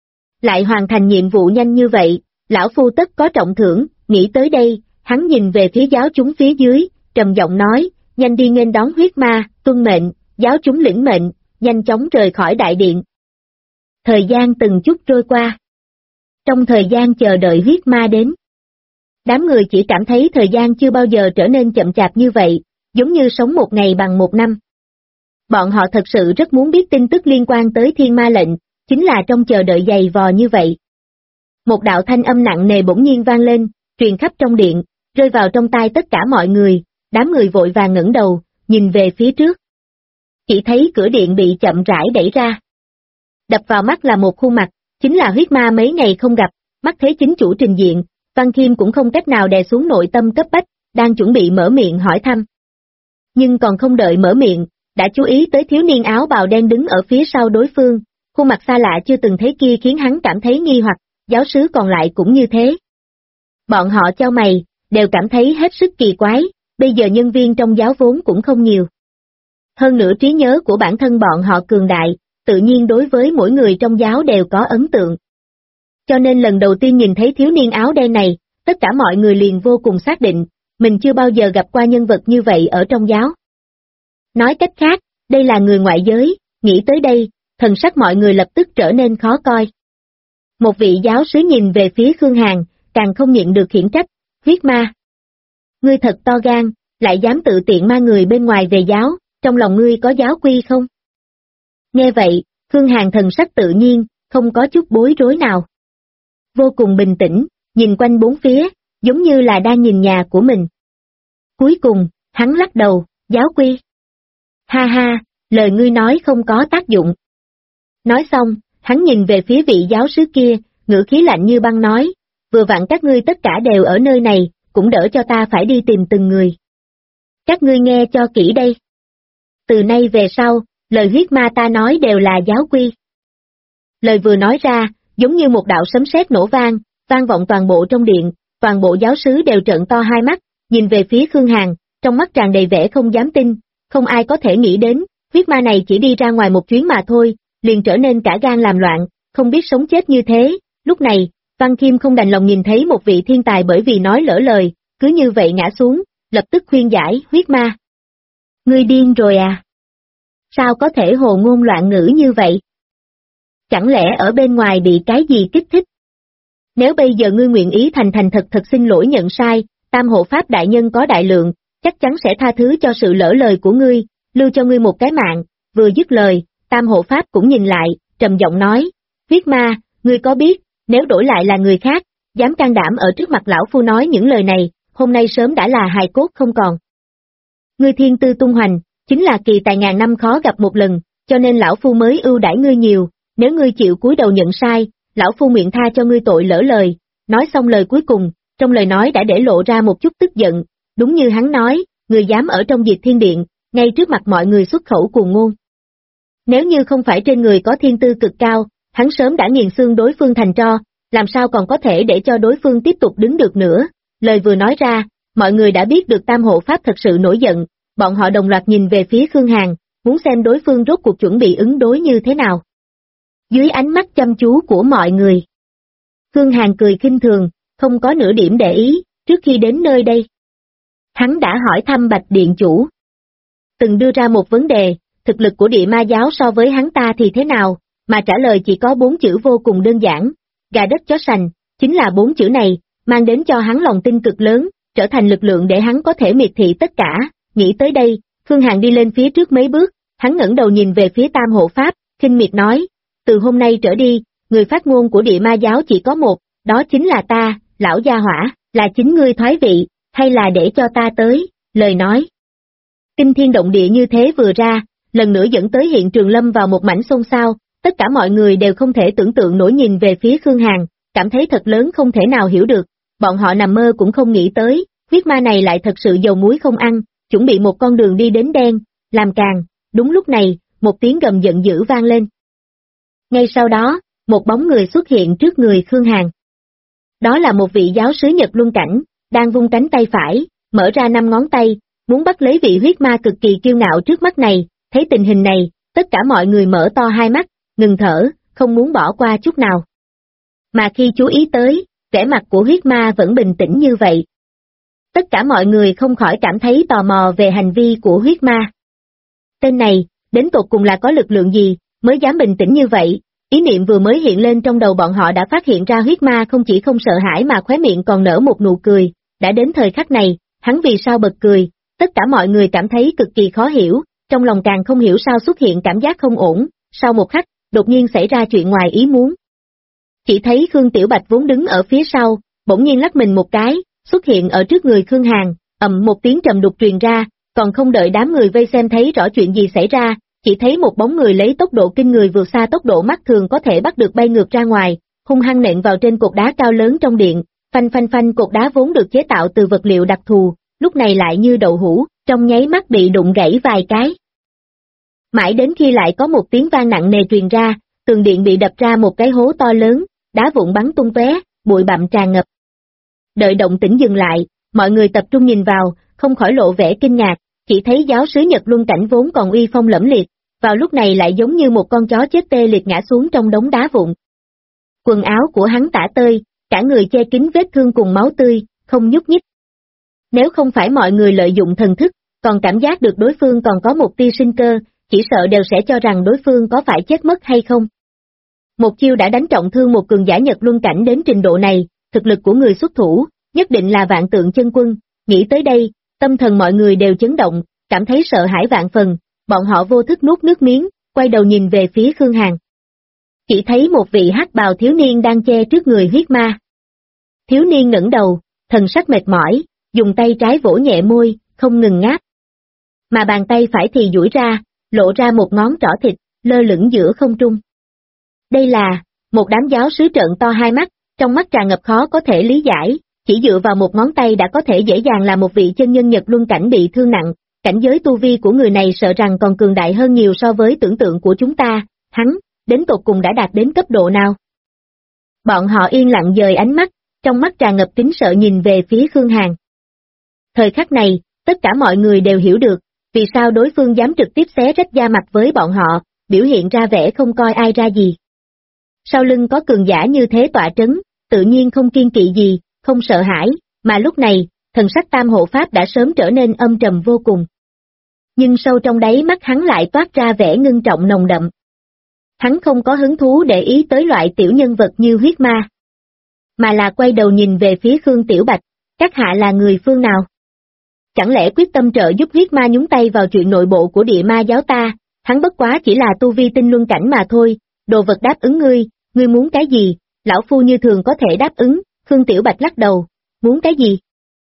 Lại hoàn thành nhiệm vụ nhanh như vậy, lão phu tất có trọng thưởng, nghĩ tới đây, hắn nhìn về phía giáo chúng phía dưới, trầm giọng nói, nhanh đi nghênh đón huyết ma, tuân mệnh, giáo chúng lĩnh mệnh, nhanh chóng rời khỏi đại điện. Thời gian từng chút trôi qua. Trong thời gian chờ đợi huyết ma đến, đám người chỉ cảm thấy thời gian chưa bao giờ trở nên chậm chạp như vậy, giống như sống một ngày bằng một năm. Bọn họ thật sự rất muốn biết tin tức liên quan tới thiên ma lệnh, chính là trong chờ đợi dày vò như vậy. Một đạo thanh âm nặng nề bỗng nhiên vang lên, truyền khắp trong điện, rơi vào trong tai tất cả mọi người, đám người vội vàng ngẩng đầu, nhìn về phía trước. Chỉ thấy cửa điện bị chậm rãi đẩy ra. Đập vào mắt là một khuôn mặt, chính là huyết ma mấy ngày không gặp, mắt thấy chính chủ trình diện, Văn Khiêm cũng không cách nào đè xuống nội tâm cấp bách, đang chuẩn bị mở miệng hỏi thăm. Nhưng còn không đợi mở miệng, đã chú ý tới thiếu niên áo bào đen đứng ở phía sau đối phương, khuôn mặt xa lạ chưa từng thấy kia khiến hắn cảm thấy nghi hoặc, giáo sứ còn lại cũng như thế. Bọn họ chau mày, đều cảm thấy hết sức kỳ quái, bây giờ nhân viên trong giáo vốn cũng không nhiều. Hơn nữa trí nhớ của bản thân bọn họ cường đại, tự nhiên đối với mỗi người trong giáo đều có ấn tượng. Cho nên lần đầu tiên nhìn thấy thiếu niên áo đen này, tất cả mọi người liền vô cùng xác định, mình chưa bao giờ gặp qua nhân vật như vậy ở trong giáo. Nói cách khác, đây là người ngoại giới, nghĩ tới đây, thần sắc mọi người lập tức trở nên khó coi. Một vị giáo sứ nhìn về phía Khương Hàn, càng không nhịn được khiển trách, huyết ma. Ngươi thật to gan, lại dám tự tiện mang người bên ngoài về giáo, trong lòng ngươi có giáo quy không? Nghe vậy, Khương Hàn thần sắc tự nhiên, không có chút bối rối nào. Vô cùng bình tĩnh, nhìn quanh bốn phía, giống như là đang nhìn nhà của mình. Cuối cùng, hắn lắc đầu, giáo quy. Ha ha, lời ngươi nói không có tác dụng. Nói xong, hắn nhìn về phía vị giáo sứ kia, ngữ khí lạnh như băng nói, vừa vặn các ngươi tất cả đều ở nơi này, cũng đỡ cho ta phải đi tìm từng người. Các ngươi nghe cho kỹ đây. Từ nay về sau, lời huyết ma ta nói đều là giáo quy. Lời vừa nói ra, giống như một đạo sấm sét nổ vang, vang vọng toàn bộ trong điện, toàn bộ giáo sứ đều trợn to hai mắt, nhìn về phía Khương Hàn, trong mắt tràn đầy vẻ không dám tin, không ai có thể nghĩ đến, huyết ma này chỉ đi ra ngoài một chuyến mà thôi, liền trở nên cả gan làm loạn, không biết sống chết như thế. Lúc này, Văn Kim không đành lòng nhìn thấy một vị thiên tài bởi vì nói lỡ lời, cứ như vậy ngã xuống, lập tức khuyên giải, huyết ma. Ngươi điên rồi à? Sao có thể hồ ngôn loạn ngữ như vậy? Chẳng lẽ ở bên ngoài bị cái gì kích thích? Nếu bây giờ ngươi nguyện ý thành thật xin lỗi nhận sai, Tam hộ pháp đại nhân có đại lượng, chắc chắn sẽ tha thứ cho sự lỡ lời của ngươi, lưu cho ngươi một cái mạng. Vừa dứt lời, Tam hộ pháp cũng nhìn lại, trầm giọng nói, huyết ma, ngươi có biết, nếu đổi lại là người khác, dám can đảm ở trước mặt lão phu nói những lời này, hôm nay sớm đã là hài cốt không còn. Ngươi thiên tư tung hoành, chính là kỳ tài ngàn năm khó gặp một lần, cho nên lão phu mới ưu đãi ngươi nhiều, nếu ngươi chịu cúi đầu nhận sai, lão phu nguyện tha cho ngươi tội lỡ lời. Nói xong lời cuối cùng, trong lời nói đã để lộ ra một chút tức giận, đúng như hắn nói, người dám ở trong Diệt Thiên Điện, ngay trước mặt mọi người xuất khẩu cuồng ngôn. Nếu như không phải trên người có thiên tư cực cao, hắn sớm đã nghiền xương đối phương thành tro, làm sao còn có thể để cho đối phương tiếp tục đứng được nữa. Lời vừa nói ra, mọi người đã biết được Tam hộ pháp thật sự nổi giận, bọn họ đồng loạt nhìn về phía Khương Hàn, muốn xem đối phương rốt cuộc chuẩn bị ứng đối như thế nào. Dưới ánh mắt chăm chú của mọi người, Khương Hàn cười khinh thường, không có nửa điểm để ý. Trước khi đến nơi đây, hắn đã hỏi thăm Bạch Điện Chủ, từng đưa ra một vấn đề, thực lực của địa ma giáo so với hắn ta thì thế nào, mà trả lời chỉ có 4 chữ vô cùng đơn giản, gà đất chó sành, chính là 4 chữ này, mang đến cho hắn lòng tin cực lớn, trở thành lực lượng để hắn có thể miệt thị tất cả. Nghĩ tới đây, Khương Hàn đi lên phía trước mấy bước, hắn ngẩng đầu nhìn về phía Tam hộ pháp, khinh miệt nói, từ hôm nay trở đi, người phát ngôn của địa ma giáo chỉ có một, đó chính là ta, lão gia hỏa, là chính ngươi thoái vị, hay là để cho ta tới. Lời nói kinh thiên động địa như thế vừa ra, lần nữa dẫn tới hiện trường lâm vào một mảnh xôn xao, tất cả mọi người đều không thể tưởng tượng nổi nhìn về phía Khương Hàn, cảm thấy thật lớn không thể nào hiểu được, bọn họ nằm mơ cũng không nghĩ tới, huyết ma này lại thật sự dầu muối không ăn, chuẩn bị một con đường đi đến đen, làm càng. Đúng lúc này, một tiếng gầm giận dữ vang lên. Ngay sau đó, một bóng người xuất hiện trước người Khương Hàn. Đó là một vị giáo sứ Nhật Luân Cảnh, đang vung cánh tay phải, mở ra 5 ngón tay, muốn bắt lấy vị huyết ma cực kỳ kiêu ngạo trước mắt này. Thấy tình hình này, tất cả mọi người mở to hai mắt, ngừng thở, không muốn bỏ qua chút nào. Mà khi chú ý tới, vẻ mặt của huyết ma vẫn bình tĩnh như vậy. Tất cả mọi người không khỏi cảm thấy tò mò về hành vi của huyết ma. Tên này, đến tột cùng là có lực lượng gì, mới dám bình tĩnh như vậy. Ý niệm vừa mới hiện lên trong đầu bọn họ đã phát hiện ra huyết ma không chỉ không sợ hãi mà khóe miệng còn nở một nụ cười. Đã đến thời khắc này, hắn vì sao bật cười, tất cả mọi người cảm thấy cực kỳ khó hiểu, trong lòng càng không hiểu sao xuất hiện cảm giác không ổn. Sau một khắc, đột nhiên xảy ra chuyện ngoài ý muốn. Chỉ thấy Khương Tiểu Bạch vốn đứng ở phía sau, bỗng nhiên lắc mình một cái, xuất hiện ở trước người Khương Hàn, ầm một tiếng trầm đục truyền ra, còn không đợi đám người vây xem thấy rõ chuyện gì xảy ra, chỉ thấy một bóng người lấy tốc độ kinh người vượt xa tốc độ mắt thường có thể bắt được bay ngược ra ngoài, hung hăng nện vào trên cột đá cao lớn trong điện, phanh phanh phanh. Cột đá vốn được chế tạo từ vật liệu đặc thù, lúc này lại như đậu hũ, trong nháy mắt bị đụng gãy vài cái. Mãi đến khi lại có một tiếng vang nặng nề truyền ra, tường điện bị đập ra một cái hố to lớn, đá vụn bắn tung tóe, bụi bặm tràn ngập. Đợi động tĩnh dừng lại, mọi người tập trung nhìn vào, không khỏi lộ vẻ kinh ngạc, chỉ thấy giáo sứ Nhật Luân Cảnh vốn còn uy phong lẫm liệt, vào lúc này lại giống như một con chó chết tê liệt ngã xuống trong đống đá vụn. Quần áo của hắn tả tơi, cả người che kín vết thương cùng máu tươi, không nhúc nhích. Nếu không phải mọi người lợi dụng thần thức, còn cảm giác được đối phương còn có một tia sinh cơ, chỉ sợ đều sẽ cho rằng đối phương có phải chết mất hay không. Một chiêu đã đánh trọng thương một cường giả Nhật Luân Cảnh đến trình độ này, thực lực của người xuất thủ, nhất định là vạn tượng chân quân. Nghĩ tới đây, tâm thần mọi người đều chấn động, cảm thấy sợ hãi vạn phần, bọn họ vô thức nuốt nước miếng, quay đầu nhìn về phía Khương Hàn. Chỉ thấy một vị hắc bào thiếu niên đang che trước người huyết ma. Thiếu niên ngẩng đầu, thần sắc mệt mỏi, dùng tay trái vỗ nhẹ môi, không ngừng ngáp. Mà bàn tay phải thì duỗi ra, lộ ra một ngón trỏ thịt, lơ lửng giữa không trung. Đây là, một đám giáo sứ trợn to hai mắt, trong mắt tràn ngập khó có thể lý giải, chỉ dựa vào một ngón tay đã có thể dễ dàng là một vị chân nhân Nhật Luân cảnh bị thương nặng, cảnh giới tu vi của người này sợ rằng còn cường đại hơn nhiều so với tưởng tượng của chúng ta, hắn, đến tột cùng đã đạt đến cấp độ nào? Bọn họ yên lặng dời ánh mắt, trong mắt tràn ngập kính sợ nhìn về phía Khương Hàn. Thời khắc này, tất cả mọi người đều hiểu được, vì sao đối phương dám trực tiếp xé rách da mặt với bọn họ, biểu hiện ra vẻ không coi ai ra gì. Sau lưng có cường giả như thế tọa trấn, tự nhiên không kiên kỵ gì, không sợ hãi, mà lúc này, thần sắc Tam Hộ Pháp đã sớm trở nên âm trầm vô cùng. Nhưng sâu trong đáy mắt hắn lại toát ra vẻ ngưng trọng nồng đậm. Hắn không có hứng thú để ý tới loại tiểu nhân vật như huyết ma, mà là quay đầu nhìn về phía Khương Tiểu Bạch, các hạ là người phương nào? Chẳng lẽ quyết tâm trợ giúp huyết ma nhúng tay vào chuyện nội bộ của địa ma giáo ta, hắn bất quá chỉ là tu vi tinh luân cảnh mà thôi, đồ vật đáp ứng ngươi muốn cái gì, lão phu như thường có thể đáp ứng, Khương Tiểu Bạch lắc đầu, muốn cái gì?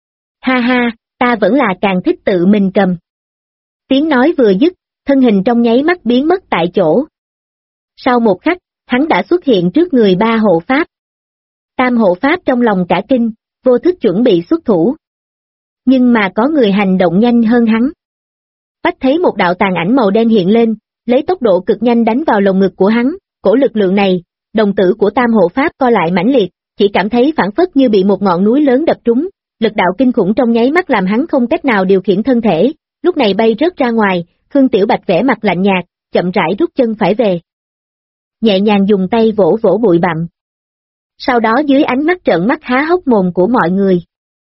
Ha ha, ta vẫn là càng thích tự mình cầm. Tiếng nói vừa dứt, thân hình trong nháy mắt biến mất tại chỗ. Sau một khắc, hắn đã xuất hiện trước người ba hộ pháp. Tam hộ pháp trong lòng cả kinh, vô thức chuẩn bị xuất thủ. Nhưng mà có người hành động nhanh hơn hắn. Bách thấy một đạo tàn ảnh màu đen hiện lên, lấy tốc độ cực nhanh đánh vào lồng ngực của hắn, cổ lực lượng này, đồng tử của Tam hộ pháp co lại mãnh liệt, chỉ cảm thấy phảng phất như bị một ngọn núi lớn đập trúng, lực đạo kinh khủng trong nháy mắt làm hắn không cách nào điều khiển thân thể, lúc này bay rớt ra ngoài, Khương Tiểu Bạch vẻ mặt lạnh nhạt, chậm rãi rút chân phải về. Nhẹ nhàng dùng tay vỗ vỗ bụi bặm. Sau đó dưới ánh mắt trợn mắt há hốc mồm của mọi người,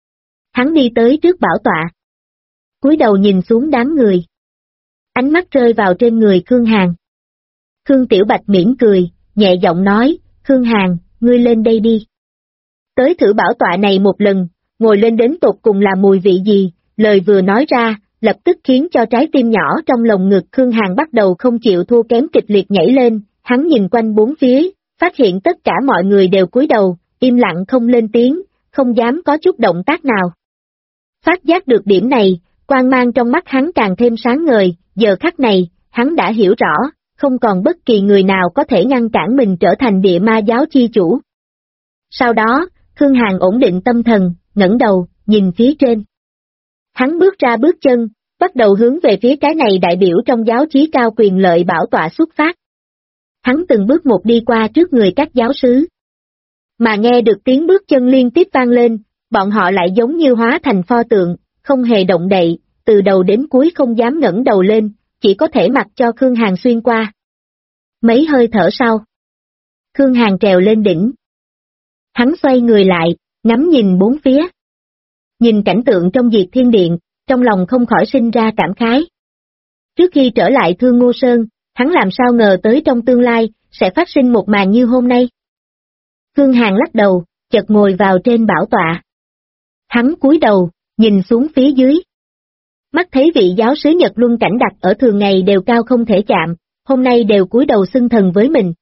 hắn đi tới trước bảo tọa, cúi đầu nhìn xuống đám người. Ánh mắt rơi vào trên người Khương Hàn. Khương Tiểu Bạch mỉm cười, nhẹ giọng nói, Khương Hàn, ngươi lên đây đi. Tới thử bảo tọa này một lần, ngồi lên đến tột cùng là mùi vị gì, lời vừa nói ra, lập tức khiến cho trái tim nhỏ trong lồng ngực Khương Hàn bắt đầu không chịu thua kém kịch liệt nhảy lên, hắn nhìn quanh bốn phía, phát hiện tất cả mọi người đều cúi đầu, im lặng không lên tiếng, không dám có chút động tác nào. Phát giác được điểm này, quang mang trong mắt hắn càng thêm sáng ngời, giờ khắc này, hắn đã hiểu rõ, không còn bất kỳ người nào có thể ngăn cản mình trở thành địa ma giáo chi chủ. Sau đó, Khương Hàn ổn định tâm thần, ngẩng đầu, nhìn phía trên. Hắn bước ra bước chân, bắt đầu hướng về phía cái này đại biểu trong giáo chí cao quyền lợi bảo tọa xuất phát. Hắn từng bước một đi qua trước người các giáo sứ. Mà nghe được tiếng bước chân liên tiếp vang lên, bọn họ lại giống như hóa thành pho tượng, không hề động đậy, từ đầu đến cuối không dám ngẩng đầu lên, chỉ có thể mặc cho Khương Hàn xuyên qua. Mấy hơi thở sau, Khương Hàn trèo lên đỉnh. Hắn xoay người lại, ngắm nhìn bốn phía. Nhìn cảnh tượng trong Diệt Thiên Điện, trong lòng không khỏi sinh ra cảm khái. Trước khi trở lại Thương Ngô Sơn, hắn làm sao ngờ tới trong tương lai, sẽ phát sinh một màn như hôm nay. Khương Hàn lắc đầu, chợt ngồi vào trên bảo tọa. Hắn cúi đầu, nhìn xuống phía dưới. Mắt thấy vị giáo sứ Nhật Luân cảnh đặt ở thường ngày đều cao không thể chạm, hôm nay đều cúi đầu xưng thần với mình.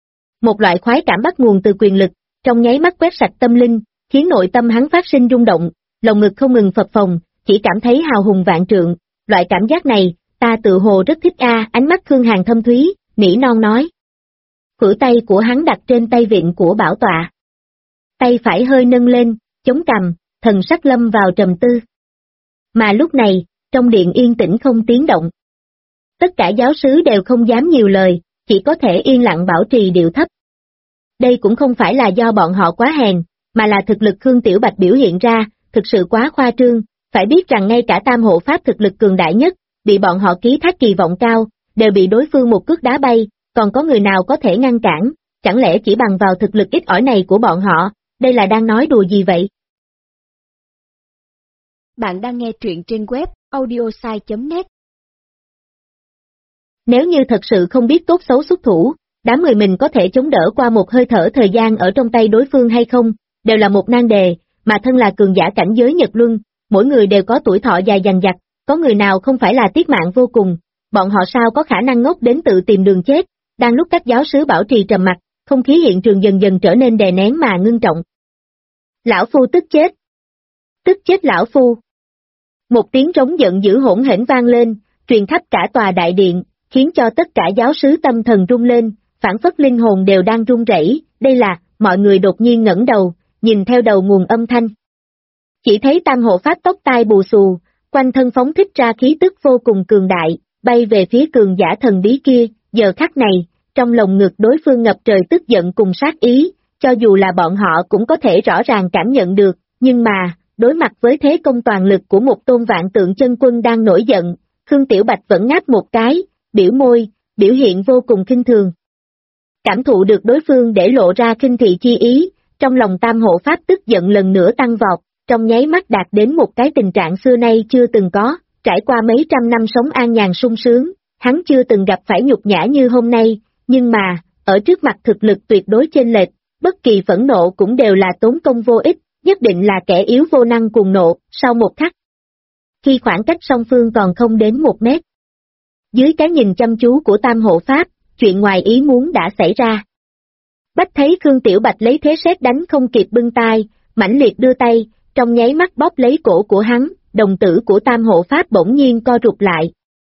Một loại khoái cảm bắt nguồn từ quyền lực, trong nháy mắt quét sạch tâm linh, khiến nội tâm hắn phát sinh rung động, lồng ngực không ngừng phập phồng, chỉ cảm thấy hào hùng vạn trượng, loại cảm giác này, ta tự hồ rất thích ánh mắt Khương Hàn thâm thúy, nỉ non nói. Khuỷu tay của hắn đặt trên tay vịn của bảo tọa. Tay phải hơi nâng lên, chống cằm, thần sắc lâm vào trầm tư. Mà lúc này, trong điện yên tĩnh không tiếng động. Tất cả giáo sứ đều không dám nhiều lời, chỉ có thể yên lặng bảo trì điệu thấp. Đây cũng không phải là do bọn họ quá hèn, mà là thực lực Khương Tiểu Bạch biểu hiện ra, thực sự quá khoa trương, phải biết rằng ngay cả Tam Hộ Pháp thực lực cường đại nhất, bị bọn họ ký thác kỳ vọng cao, đều bị đối phương một cước đá bay, còn có người nào có thể ngăn cản, chẳng lẽ chỉ bằng vào thực lực ít ỏi này của bọn họ, đây là đang nói đùa gì vậy? Bạn đang nghe truyện trên web audiosai.net. Nếu như thật sự không biết tốt xấu xuất thủ, đám người mình có thể chống đỡ qua một hơi thở thời gian ở trong tay đối phương hay không, đều là một nan đề, mà thân là cường giả cảnh giới Nhật Luân, mỗi người đều có tuổi thọ dài dằng dặc, có người nào không phải là tiếc mạng vô cùng, bọn họ sao có khả năng ngốc đến tự tìm đường chết. Đang lúc các giáo sứ bảo trì trầm mặc, không khí hiện trường dần dần trở nên đè nén mà ngưng trọng. Lão phu tức chết! Tức chết lão phu! Một tiếng trống giận dữ hỗn hển vang lên, truyền khắp cả tòa đại điện, khiến cho tất cả giáo sứ tâm thần rung lên, phảng phất linh hồn đều đang run rẩy. Đây là, mọi người đột nhiên ngẩng đầu, nhìn theo đầu nguồn âm thanh. Chỉ thấy Tam hộ pháp tóc tai bù xù, quanh thân phóng thích ra khí tức vô cùng cường đại, bay về phía cường giả thần bí kia. Giờ khắc này, trong lòng ngực đối phương ngập trời tức giận cùng sát ý, cho dù là bọn họ cũng có thể rõ ràng cảm nhận được, nhưng mà, đối mặt với thế công toàn lực của một tôn vạn tượng chân quân đang nổi giận, Khương Tiểu Bạch vẫn ngáp một cái, biểu môi, biểu hiện vô cùng khinh thường. Cảm thụ được đối phương để lộ ra khinh thị chi ý, trong lòng Tam hộ pháp tức giận lần nữa tăng vọt, trong nháy mắt đạt đến một cái tình trạng xưa nay chưa từng có, trải qua mấy trăm năm sống an nhàn sung sướng, hắn chưa từng gặp phải nhục nhã như hôm nay, nhưng mà, ở trước mặt thực lực tuyệt đối chênh lệch, bất kỳ phẫn nộ cũng đều là tốn công vô ích, nhất định là kẻ yếu vô năng cuồng nộ. Sau một khắc, khi khoảng cách song phương còn không đến 1 mét, dưới cái nhìn chăm chú của Tam hộ pháp, chuyện ngoài ý muốn đã xảy ra. Bách thấy Khương Tiểu Bạch lấy thế sét đánh không kịp bưng tay, mãnh liệt đưa tay, trong nháy mắt bóp lấy cổ của hắn, đồng tử của Tam hộ pháp bỗng nhiên co rụt lại.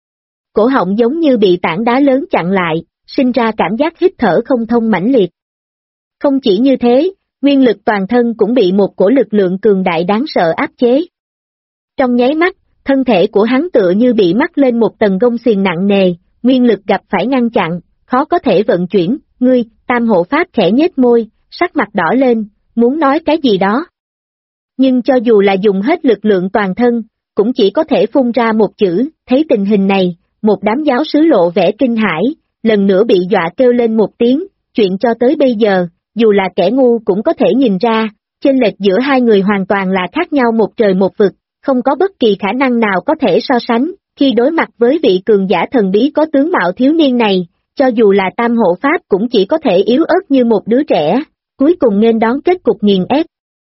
Cổ họng giống như bị tảng đá lớn chặn lại, sinh ra cảm giác hít thở không thông mãnh liệt. Không chỉ như thế, nguyên lực toàn thân cũng bị một cổ lực lượng cường đại đáng sợ áp chế. Trong nháy mắt, thân thể của hắn tựa như bị mắc lên một tầng gông xiềng nặng nề, nguyên lực gặp phải ngăn chặn, khó có thể vận chuyển. Ngươi, Tam hộ pháp khẽ nhếch môi, sắc mặt đỏ lên, muốn nói cái gì đó. Nhưng cho dù là dùng hết lực lượng toàn thân, cũng chỉ có thể phun ra một chữ. Thấy tình hình này, một đám giáo sứ lộ vẻ kinh hãi, lần nữa bị dọa kêu lên một tiếng. Chuyện cho tới bây giờ, dù là kẻ ngu cũng có thể nhìn ra, chênh lệch giữa hai người hoàn toàn là khác nhau một trời một vực, không có bất kỳ khả năng nào có thể so sánh. Khi đối mặt với vị cường giả thần bí có tướng mạo thiếu niên này, cho dù là Tam hộ pháp cũng chỉ có thể yếu ớt như một đứa trẻ, cuối cùng nên đón kết cục nghiền ép.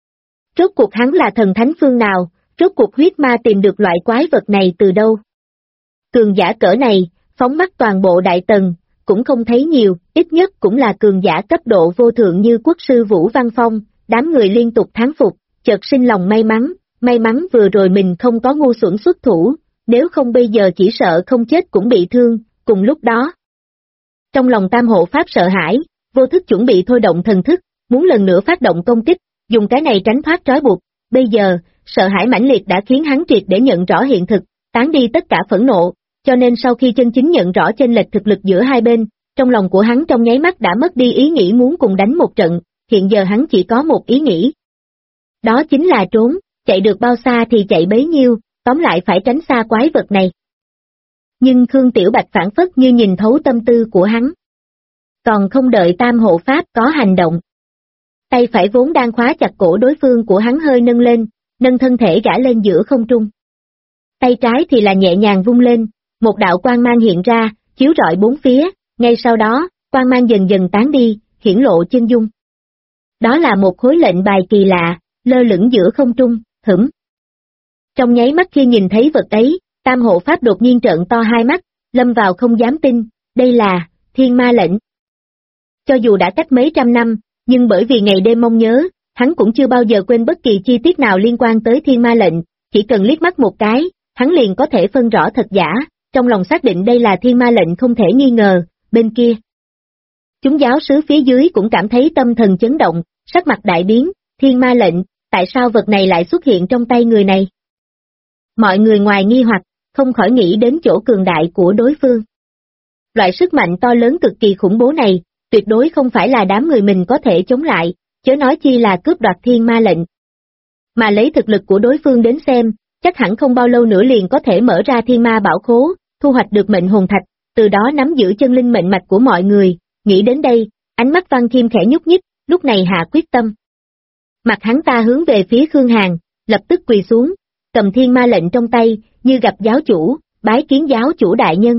Rốt cuộc hắn là thần thánh phương nào, rốt cuộc huyết ma tìm được loại quái vật này từ đâu? Cường giả cỡ này, phóng mắt toàn bộ đại tần, cũng không thấy nhiều, ít nhất cũng là cường giả cấp độ vô thượng như quốc sư Vũ Văn Phong. Đám người liên tục thán phục, chợt sinh lòng may mắn vừa rồi mình không có ngu xuẩn xuất thủ, nếu không bây giờ chỉ sợ không chết cũng bị thương. Cùng lúc đó, trong lòng Tam hộ pháp sợ hãi, vô thức chuẩn bị thôi động thần thức, muốn lần nữa phát động công kích, dùng cái này tránh thoát trói buộc. Bây giờ, sợ hãi mãnh liệt đã khiến hắn triệt để nhận rõ hiện thực, tán đi tất cả phẫn nộ, cho nên sau khi chân chính nhận rõ chênh lệch thực lực giữa hai bên, trong lòng của hắn trong nháy mắt đã mất đi ý nghĩ muốn cùng đánh một trận. Hiện giờ hắn chỉ có một ý nghĩ. Đó chính là trốn, chạy được bao xa thì chạy bấy nhiêu, tóm lại phải tránh xa quái vật này. Nhưng Khương Tiểu Bạch phản phất như nhìn thấu tâm tư của hắn. Còn không đợi Tam hộ pháp có hành động. Tay phải vốn đang khóa chặt cổ đối phương của hắn hơi nâng lên, nâng thân thể gã lên giữa không trung. Tay trái thì là nhẹ nhàng vung lên, một đạo quang mang hiện ra, chiếu rọi bốn phía, ngay sau đó, quang mang dần dần tán đi, hiển lộ chân dung. Đó là một khối lệnh bài kỳ lạ, lơ lửng giữa không trung, hửm. Trong nháy mắt khi nhìn thấy vật ấy, Tam hộ pháp đột nhiên trợn to hai mắt, lâm vào không dám tin, đây là thiên ma lệnh. Cho dù đã cách mấy trăm năm, nhưng bởi vì ngày đêm mong nhớ, hắn cũng chưa bao giờ quên bất kỳ chi tiết nào liên quan tới thiên ma lệnh, chỉ cần liếc mắt một cái, hắn liền có thể phân rõ thật giả, trong lòng xác định đây là thiên ma lệnh không thể nghi ngờ. Bên kia, chúng giáo sứ phía dưới cũng cảm thấy tâm thần chấn động, sắc mặt đại biến. Thiên ma lệnh, tại sao vật này lại xuất hiện trong tay người này? Mọi người ngoài nghi hoặc, không khỏi nghĩ đến chỗ cường đại của đối phương. Loại sức mạnh to lớn cực kỳ khủng bố này, tuyệt đối không phải là đám người mình có thể chống lại, chớ nói chi là cướp đoạt thiên ma lệnh. Mà lấy thực lực của đối phương đến xem, chắc hẳn không bao lâu nữa liền có thể mở ra thiên ma bảo khố, thu hoạch được mệnh hồn thạch, từ đó nắm giữ chân linh mệnh mạch của mọi người. Nghĩ đến đây, ánh mắt Văn Khiêm khẽ nhúc nhích, lúc này hạ quyết tâm. Mặt hắn ta hướng về phía Khương Hàn, lập tức quỳ xuống, cầm thiên ma lệnh trong tay, như gặp giáo chủ, bái kiến giáo chủ đại nhân.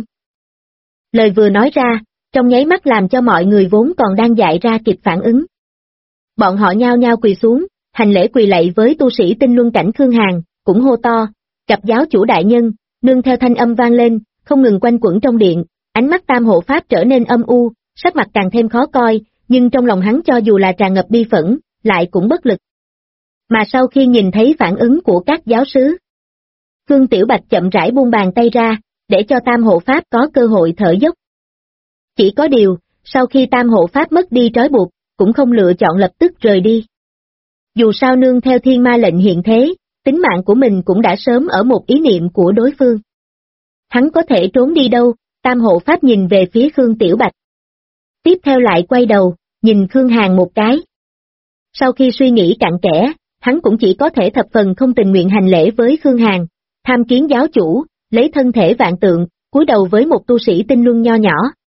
Lời vừa nói ra, trong nháy mắt làm cho mọi người vốn còn đang dại ra kịp phản ứng. Bọn họ nhao nhao quỳ xuống, hành lễ quỳ lạy với tu sĩ tinh luân cảnh Khương Hàn, cũng hô to, gặp giáo chủ đại nhân, nương theo thanh âm vang lên, không ngừng quanh quẩn trong điện, ánh mắt Tam hộ pháp trở nên âm u, sắc mặt càng thêm khó coi, nhưng trong lòng hắn cho dù là tràn ngập bi phẫn, lại cũng bất lực. Mà sau khi nhìn thấy phản ứng của các giáo sứ, Khương Tiểu Bạch chậm rãi buông bàn tay ra, để cho Tam hộ pháp có cơ hội thở dốc. Chỉ có điều, sau khi Tam hộ pháp mất đi trói buộc, cũng không lựa chọn lập tức rời đi. Dù sao nương theo thiên ma lệnh hiện thế, tính mạng của mình cũng đã sớm ở một ý niệm của đối phương. Hắn có thể trốn đi đâu? Tam hộ pháp nhìn về phía Khương Tiểu Bạch. Tiếp theo lại quay đầu, nhìn Khương Hàn một cái. Sau khi suy nghĩ cặn kẽ, hắn cũng chỉ có thể thập phần không tình nguyện hành lễ với Khương Hàn, tham kiến giáo chủ, lấy thân thể vạn tượng, cúi đầu với một tu sĩ tinh luân nho nhỏ.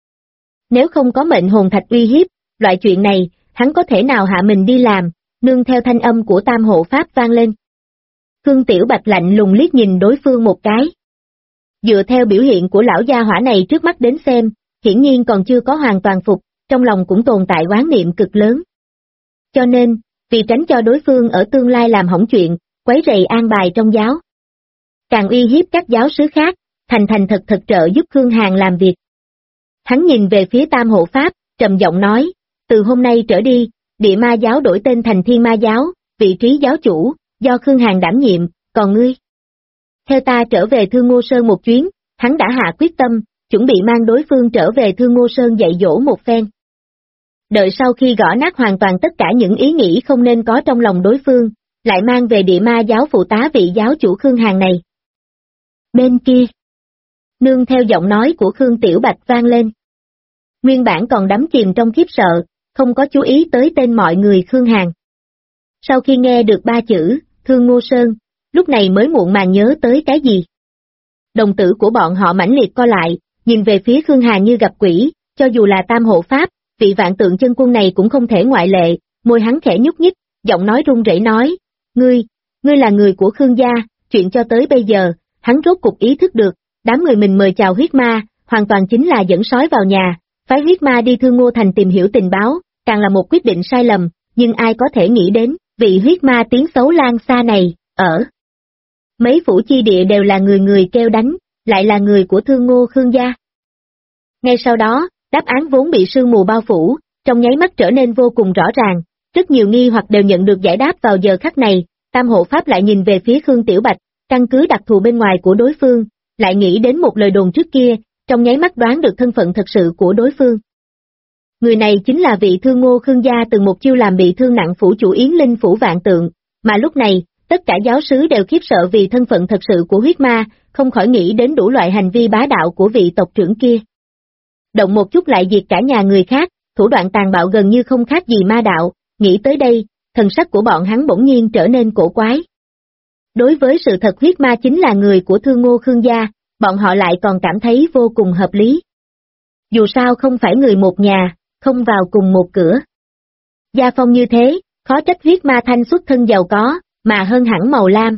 Nếu không có mệnh hồn thạch uy hiếp, loại chuyện này, hắn có thể nào hạ mình đi làm, nương theo thanh âm của Tam hộ pháp vang lên. Khương Tiểu Bạch lạnh lùng liếc nhìn đối phương một cái. Dựa theo biểu hiện của lão gia hỏa này trước mắt đến xem, hiển nhiên còn chưa có hoàn toàn phục, trong lòng cũng tồn tại oán niệm cực lớn. Cho nên, vì tránh cho đối phương ở tương lai làm hỏng chuyện, quấy rầy an bài trong giáo, càng uy hiếp các giáo sứ khác, thành thật trợ giúp Khương Hàn làm việc. Hắn nhìn về phía Tam hộ pháp, trầm giọng nói, từ hôm nay trở đi, địa ma giáo đổi tên thành thiên ma giáo, vị trí giáo chủ, do Khương Hàn đảm nhiệm, còn ngươi? Theo ta trở về Thương Ngô Sơn một chuyến, hắn đã hạ quyết tâm, chuẩn bị mang đối phương trở về Thương Ngô Sơn dạy dỗ một phen. Đợi sau khi gõ nát hoàn toàn tất cả những ý nghĩ không nên có trong lòng đối phương, lại mang về địa ma giáo phụ tá vị giáo chủ Khương Hàn này. Bên kia, nương theo giọng nói của Khương Tiểu Bạch vang lên. Nguyên bản còn đắm chìm trong khiếp sợ, không có chú ý tới tên mọi người Khương Hàn. Sau khi nghe được ba chữ, Thương Ngô Sơn, lúc này mới muộn màng nhớ tới cái gì. Đồng tử của bọn họ mãnh liệt co lại, nhìn về phía Khương Hàn như gặp quỷ, cho dù là Tam hộ pháp, vị vạn tượng chân quân này cũng không thể ngoại lệ, môi hắn khẽ nhúc nhích, giọng nói run rẩy nói, ngươi là người của Khương gia, chuyện cho tới bây giờ, hắn rốt cục ý thức được, đám người mình mời chào huyết ma, hoàn toàn chính là dẫn sói vào nhà, phái huyết ma đi Thương Ngô Thành tìm hiểu tình báo, càng là một quyết định sai lầm, nhưng ai có thể nghĩ đến, vị huyết ma tiếng xấu lan xa này, ở mấy phủ chi địa đều là người kêu đánh, lại là người của Thương Ngô Khương gia. Ngay sau đó, đáp án vốn bị sương mù bao phủ, trong nháy mắt trở nên vô cùng rõ ràng, rất nhiều nghi hoặc đều nhận được giải đáp vào giờ khắc này. Tam hộ pháp lại nhìn về phía Khương Tiểu Bạch, căn cứ đặc thù bên ngoài của đối phương, lại nghĩ đến một lời đồn trước kia, trong nháy mắt đoán được thân phận thật sự của đối phương. Người này chính là vị Thương Ngô Khương gia từng một chiêu làm bị thương nặng phủ chủ Yến Linh phủ vạn tượng, mà lúc này, tất cả giáo sứ đều khiếp sợ vì thân phận thật sự của huyết ma, không khỏi nghĩ đến đủ loại hành vi bá đạo của vị tộc trưởng kia. Động một chút lại diệt cả nhà người khác, thủ đoạn tàn bạo gần như không khác gì ma đạo, nghĩ tới đây, thần sắc của bọn hắn bỗng nhiên trở nên cổ quái. Đối với sự thật huyết ma chính là người của Thương Ngô Khương gia, bọn họ lại còn cảm thấy vô cùng hợp lý. Dù sao không phải người một nhà, không vào cùng một cửa. Gia phong như thế, khó trách huyết ma thanh xuất thân giàu có, mà hơn hẳn màu lam.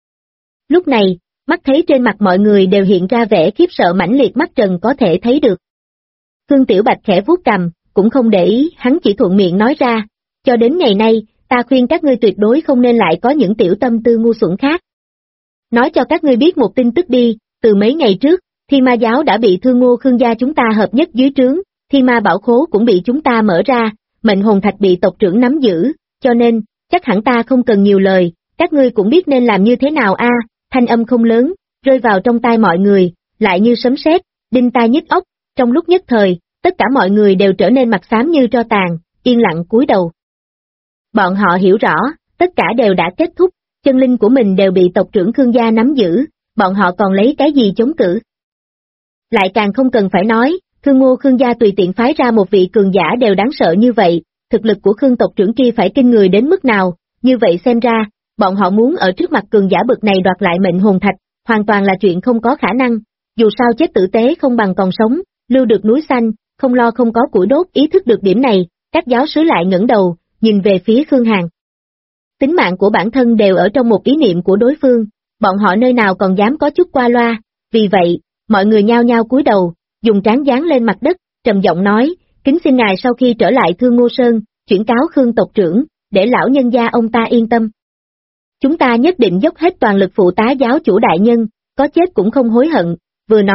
Lúc này, mắt thấy trên mặt mọi người đều hiện ra vẻ khiếp sợ mãnh liệt mắt trần có thể thấy được. Khương Tiểu Bạch khẽ vuốt cằm, cũng không để ý, hắn chỉ thuận miệng nói ra, cho đến ngày nay, ta khuyên các ngươi tuyệt đối không nên lại có những tiểu tâm tư ngu xuẩn khác. Nói cho các ngươi biết một tin tức đi, từ mấy ngày trước, Thiên Ma giáo đã bị Thương Ngô Khương gia chúng ta hợp nhất dưới trướng, Thiên Ma bảo khố cũng bị chúng ta mở ra, mệnh hồn thạch bị tộc trưởng nắm giữ, cho nên, chắc hẳn ta không cần nhiều lời, các ngươi cũng biết nên làm như thế nào a. Thanh âm không lớn, rơi vào trong tai mọi người, lại như sấm sét, đinh tai nhức óc, trong lúc nhất thời, tất cả mọi người đều trở nên mặt xám như tro tàn, yên lặng cúi đầu. Bọn họ hiểu rõ, tất cả đều đã kết thúc, chân linh của mình đều bị tộc trưởng Khương gia nắm giữ, bọn họ còn lấy cái gì chống cự. Lại càng không cần phải nói, Thương Ngô Khương gia tùy tiện phái ra một vị cường giả đều đáng sợ như vậy, thực lực của Khương tộc trưởng kia phải kinh người đến mức nào, như vậy xem ra, bọn họ muốn ở trước mặt cường giả bực này đoạt lại mệnh hồn thạch, hoàn toàn là chuyện không có khả năng, dù sao chết tử tế không bằng còn sống, lưu được núi xanh, không lo không có củi đốt. Ý thức được điểm này, các giáo sứ lại ngẩng đầu, nhìn về phía Khương Hàn. Tính mạng của bản thân đều ở trong một ý niệm của đối phương, bọn họ nơi nào còn dám có chút qua loa, vì vậy, mọi người nhao nhao cúi đầu, dùng trán dán lên mặt đất, trầm giọng nói, kính xin ngài sau khi trở lại Thương Ngô Sơn, chuyển cáo Khương tộc trưởng, để lão nhân gia ông ta yên tâm. Chúng ta nhất định dốc hết toàn lực phụ tá giáo chủ đại nhân, có chết cũng không hối hận, vừa nói,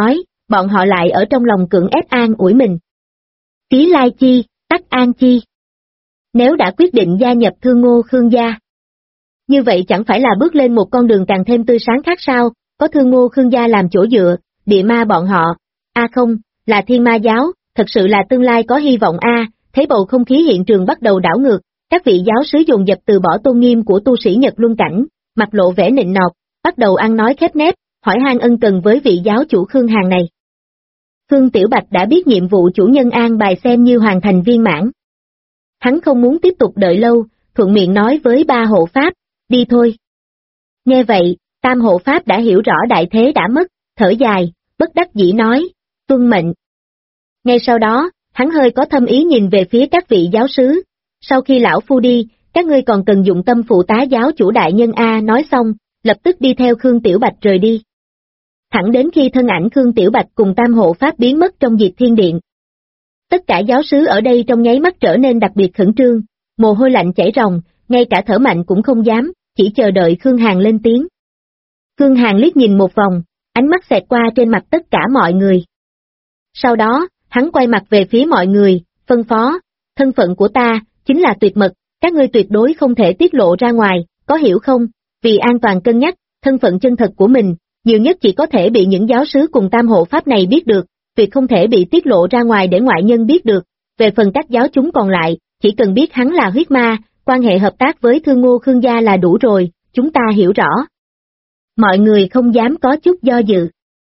bọn họ lại ở trong lòng cưỡng ép an ủi mình. Ký lai chi, tắc an chi. Nếu đã quyết định gia nhập Thương Ngô Khương gia, như vậy chẳng phải là bước lên một con đường càng thêm tươi sáng khác sao, có Thương Ngô Khương gia làm chỗ dựa, địa ma bọn họ, không, là Thiên Ma giáo, thật sự là tương lai có hy vọng thấy bầu không khí hiện trường bắt đầu đảo ngược, các vị giáo sứ dồn dập từ bỏ tôn nghiêm của tu sĩ Nhật Luân Cảnh, mặt lộ vẻ nịnh nọt, bắt đầu ăn nói khép nép, hỏi han ân cần với vị giáo chủ Khương Hàn này. Khương Tiểu Bạch đã biết nhiệm vụ chủ nhân an bài xem như hoàn thành viên mãn. Hắn không muốn tiếp tục đợi lâu, thuận miệng nói với ba hộ pháp, đi thôi. Nghe vậy, tam hộ pháp đã hiểu rõ đại thế đã mất, thở dài, bất đắc dĩ nói, tuân mệnh. Ngay sau đó, hắn hơi có thâm ý nhìn về phía các vị giáo sứ, sau khi lão phu đi, các ngươi còn cần dụng tâm phụ tá giáo chủ đại nhân nói xong, lập tức đi theo Khương Tiểu Bạch rời đi. Thẳng đến khi thân ảnh Khương Tiểu Bạch cùng tam hộ pháp biến mất trong Diệt Thiên Điện. Tất cả giáo sứ ở đây trong nháy mắt trở nên đặc biệt khẩn trương, mồ hôi lạnh chảy ròng, ngay cả thở mạnh cũng không dám, chỉ chờ đợi Khương Hàn lên tiếng. Khương Hàn liếc nhìn một vòng, ánh mắt xẹt qua trên mặt tất cả mọi người. Sau đó, hắn quay mặt về phía mọi người, phân phó, thân phận của ta, chính là tuyệt mật, các ngươi tuyệt đối không thể tiết lộ ra ngoài, có hiểu không? Vì an toàn cân nhắc, thân phận chân thật của mình, nhiều nhất chỉ có thể bị những giáo sứ cùng tam hộ pháp này biết được, tuyệt không thể bị tiết lộ ra ngoài để ngoại nhân biết được. Về phần các giáo chúng còn lại, chỉ cần biết hắn là huyết ma, quan hệ hợp tác với Thương Ngô Khương gia là đủ rồi, chúng ta hiểu rõ. Mọi người không dám có chút do dự.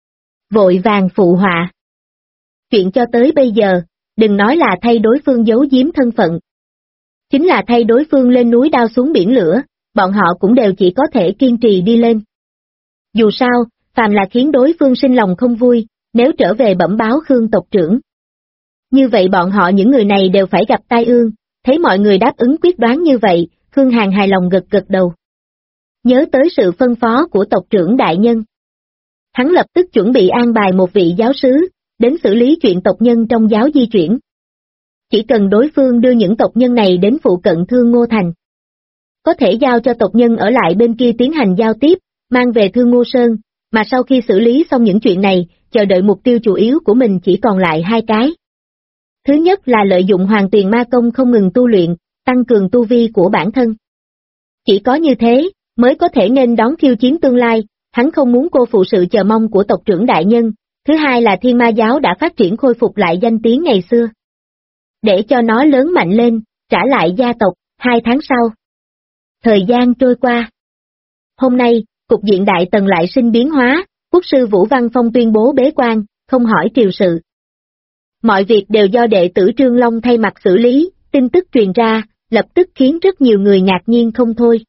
Vội vàng phụ họa. Chuyện cho tới bây giờ, đừng nói là thay đối phương giấu giếm thân phận. Chính là thay đối phương lên núi đao xuống biển lửa, bọn họ cũng đều chỉ có thể kiên trì đi lên. Dù sao, phàm là khiến đối phương sinh lòng không vui, nếu trở về bẩm báo Khương tộc trưởng. Như vậy bọn họ những người này đều phải gặp tai ương, thấy mọi người đáp ứng quyết đoán như vậy, Khương Hàn hài lòng gật gật đầu. Nhớ tới sự phân phó của tộc trưởng đại nhân. Hắn lập tức chuẩn bị an bài một vị giáo sứ, đến xử lý chuyện tộc nhân trong giáo di chuyển. Chỉ cần đối phương đưa những tộc nhân này đến phụ cận Thương Ngô Thành. Có thể giao cho tộc nhân ở lại bên kia tiến hành giao tiếp, mang về Thương Ngô Sơn, mà sau khi xử lý xong những chuyện này, chờ đợi mục tiêu chủ yếu của mình chỉ còn lại hai cái. Thứ nhất là lợi dụng Hoàng Tuyền Ma Công không ngừng tu luyện, tăng cường tu vi của bản thân. Chỉ có như thế, mới có thể nên đón khiêu chiến tương lai, hắn không muốn cô phụ sự chờ mong của tộc trưởng đại nhân. Thứ hai là Thiên Ma giáo đã phát triển khôi phục lại danh tiếng ngày xưa. Để cho nó lớn mạnh lên, trả lại gia tộc, 2 tháng sau. Thời gian trôi qua. Hôm nay, cục diện Đại Tần lại sinh biến hóa, quốc sư Vũ Văn Phong tuyên bố bế quan, không hỏi triều sự. Mọi việc đều do đệ tử Trương Long thay mặt xử lý, tin tức truyền ra, lập tức khiến rất nhiều người ngạc nhiên không thôi.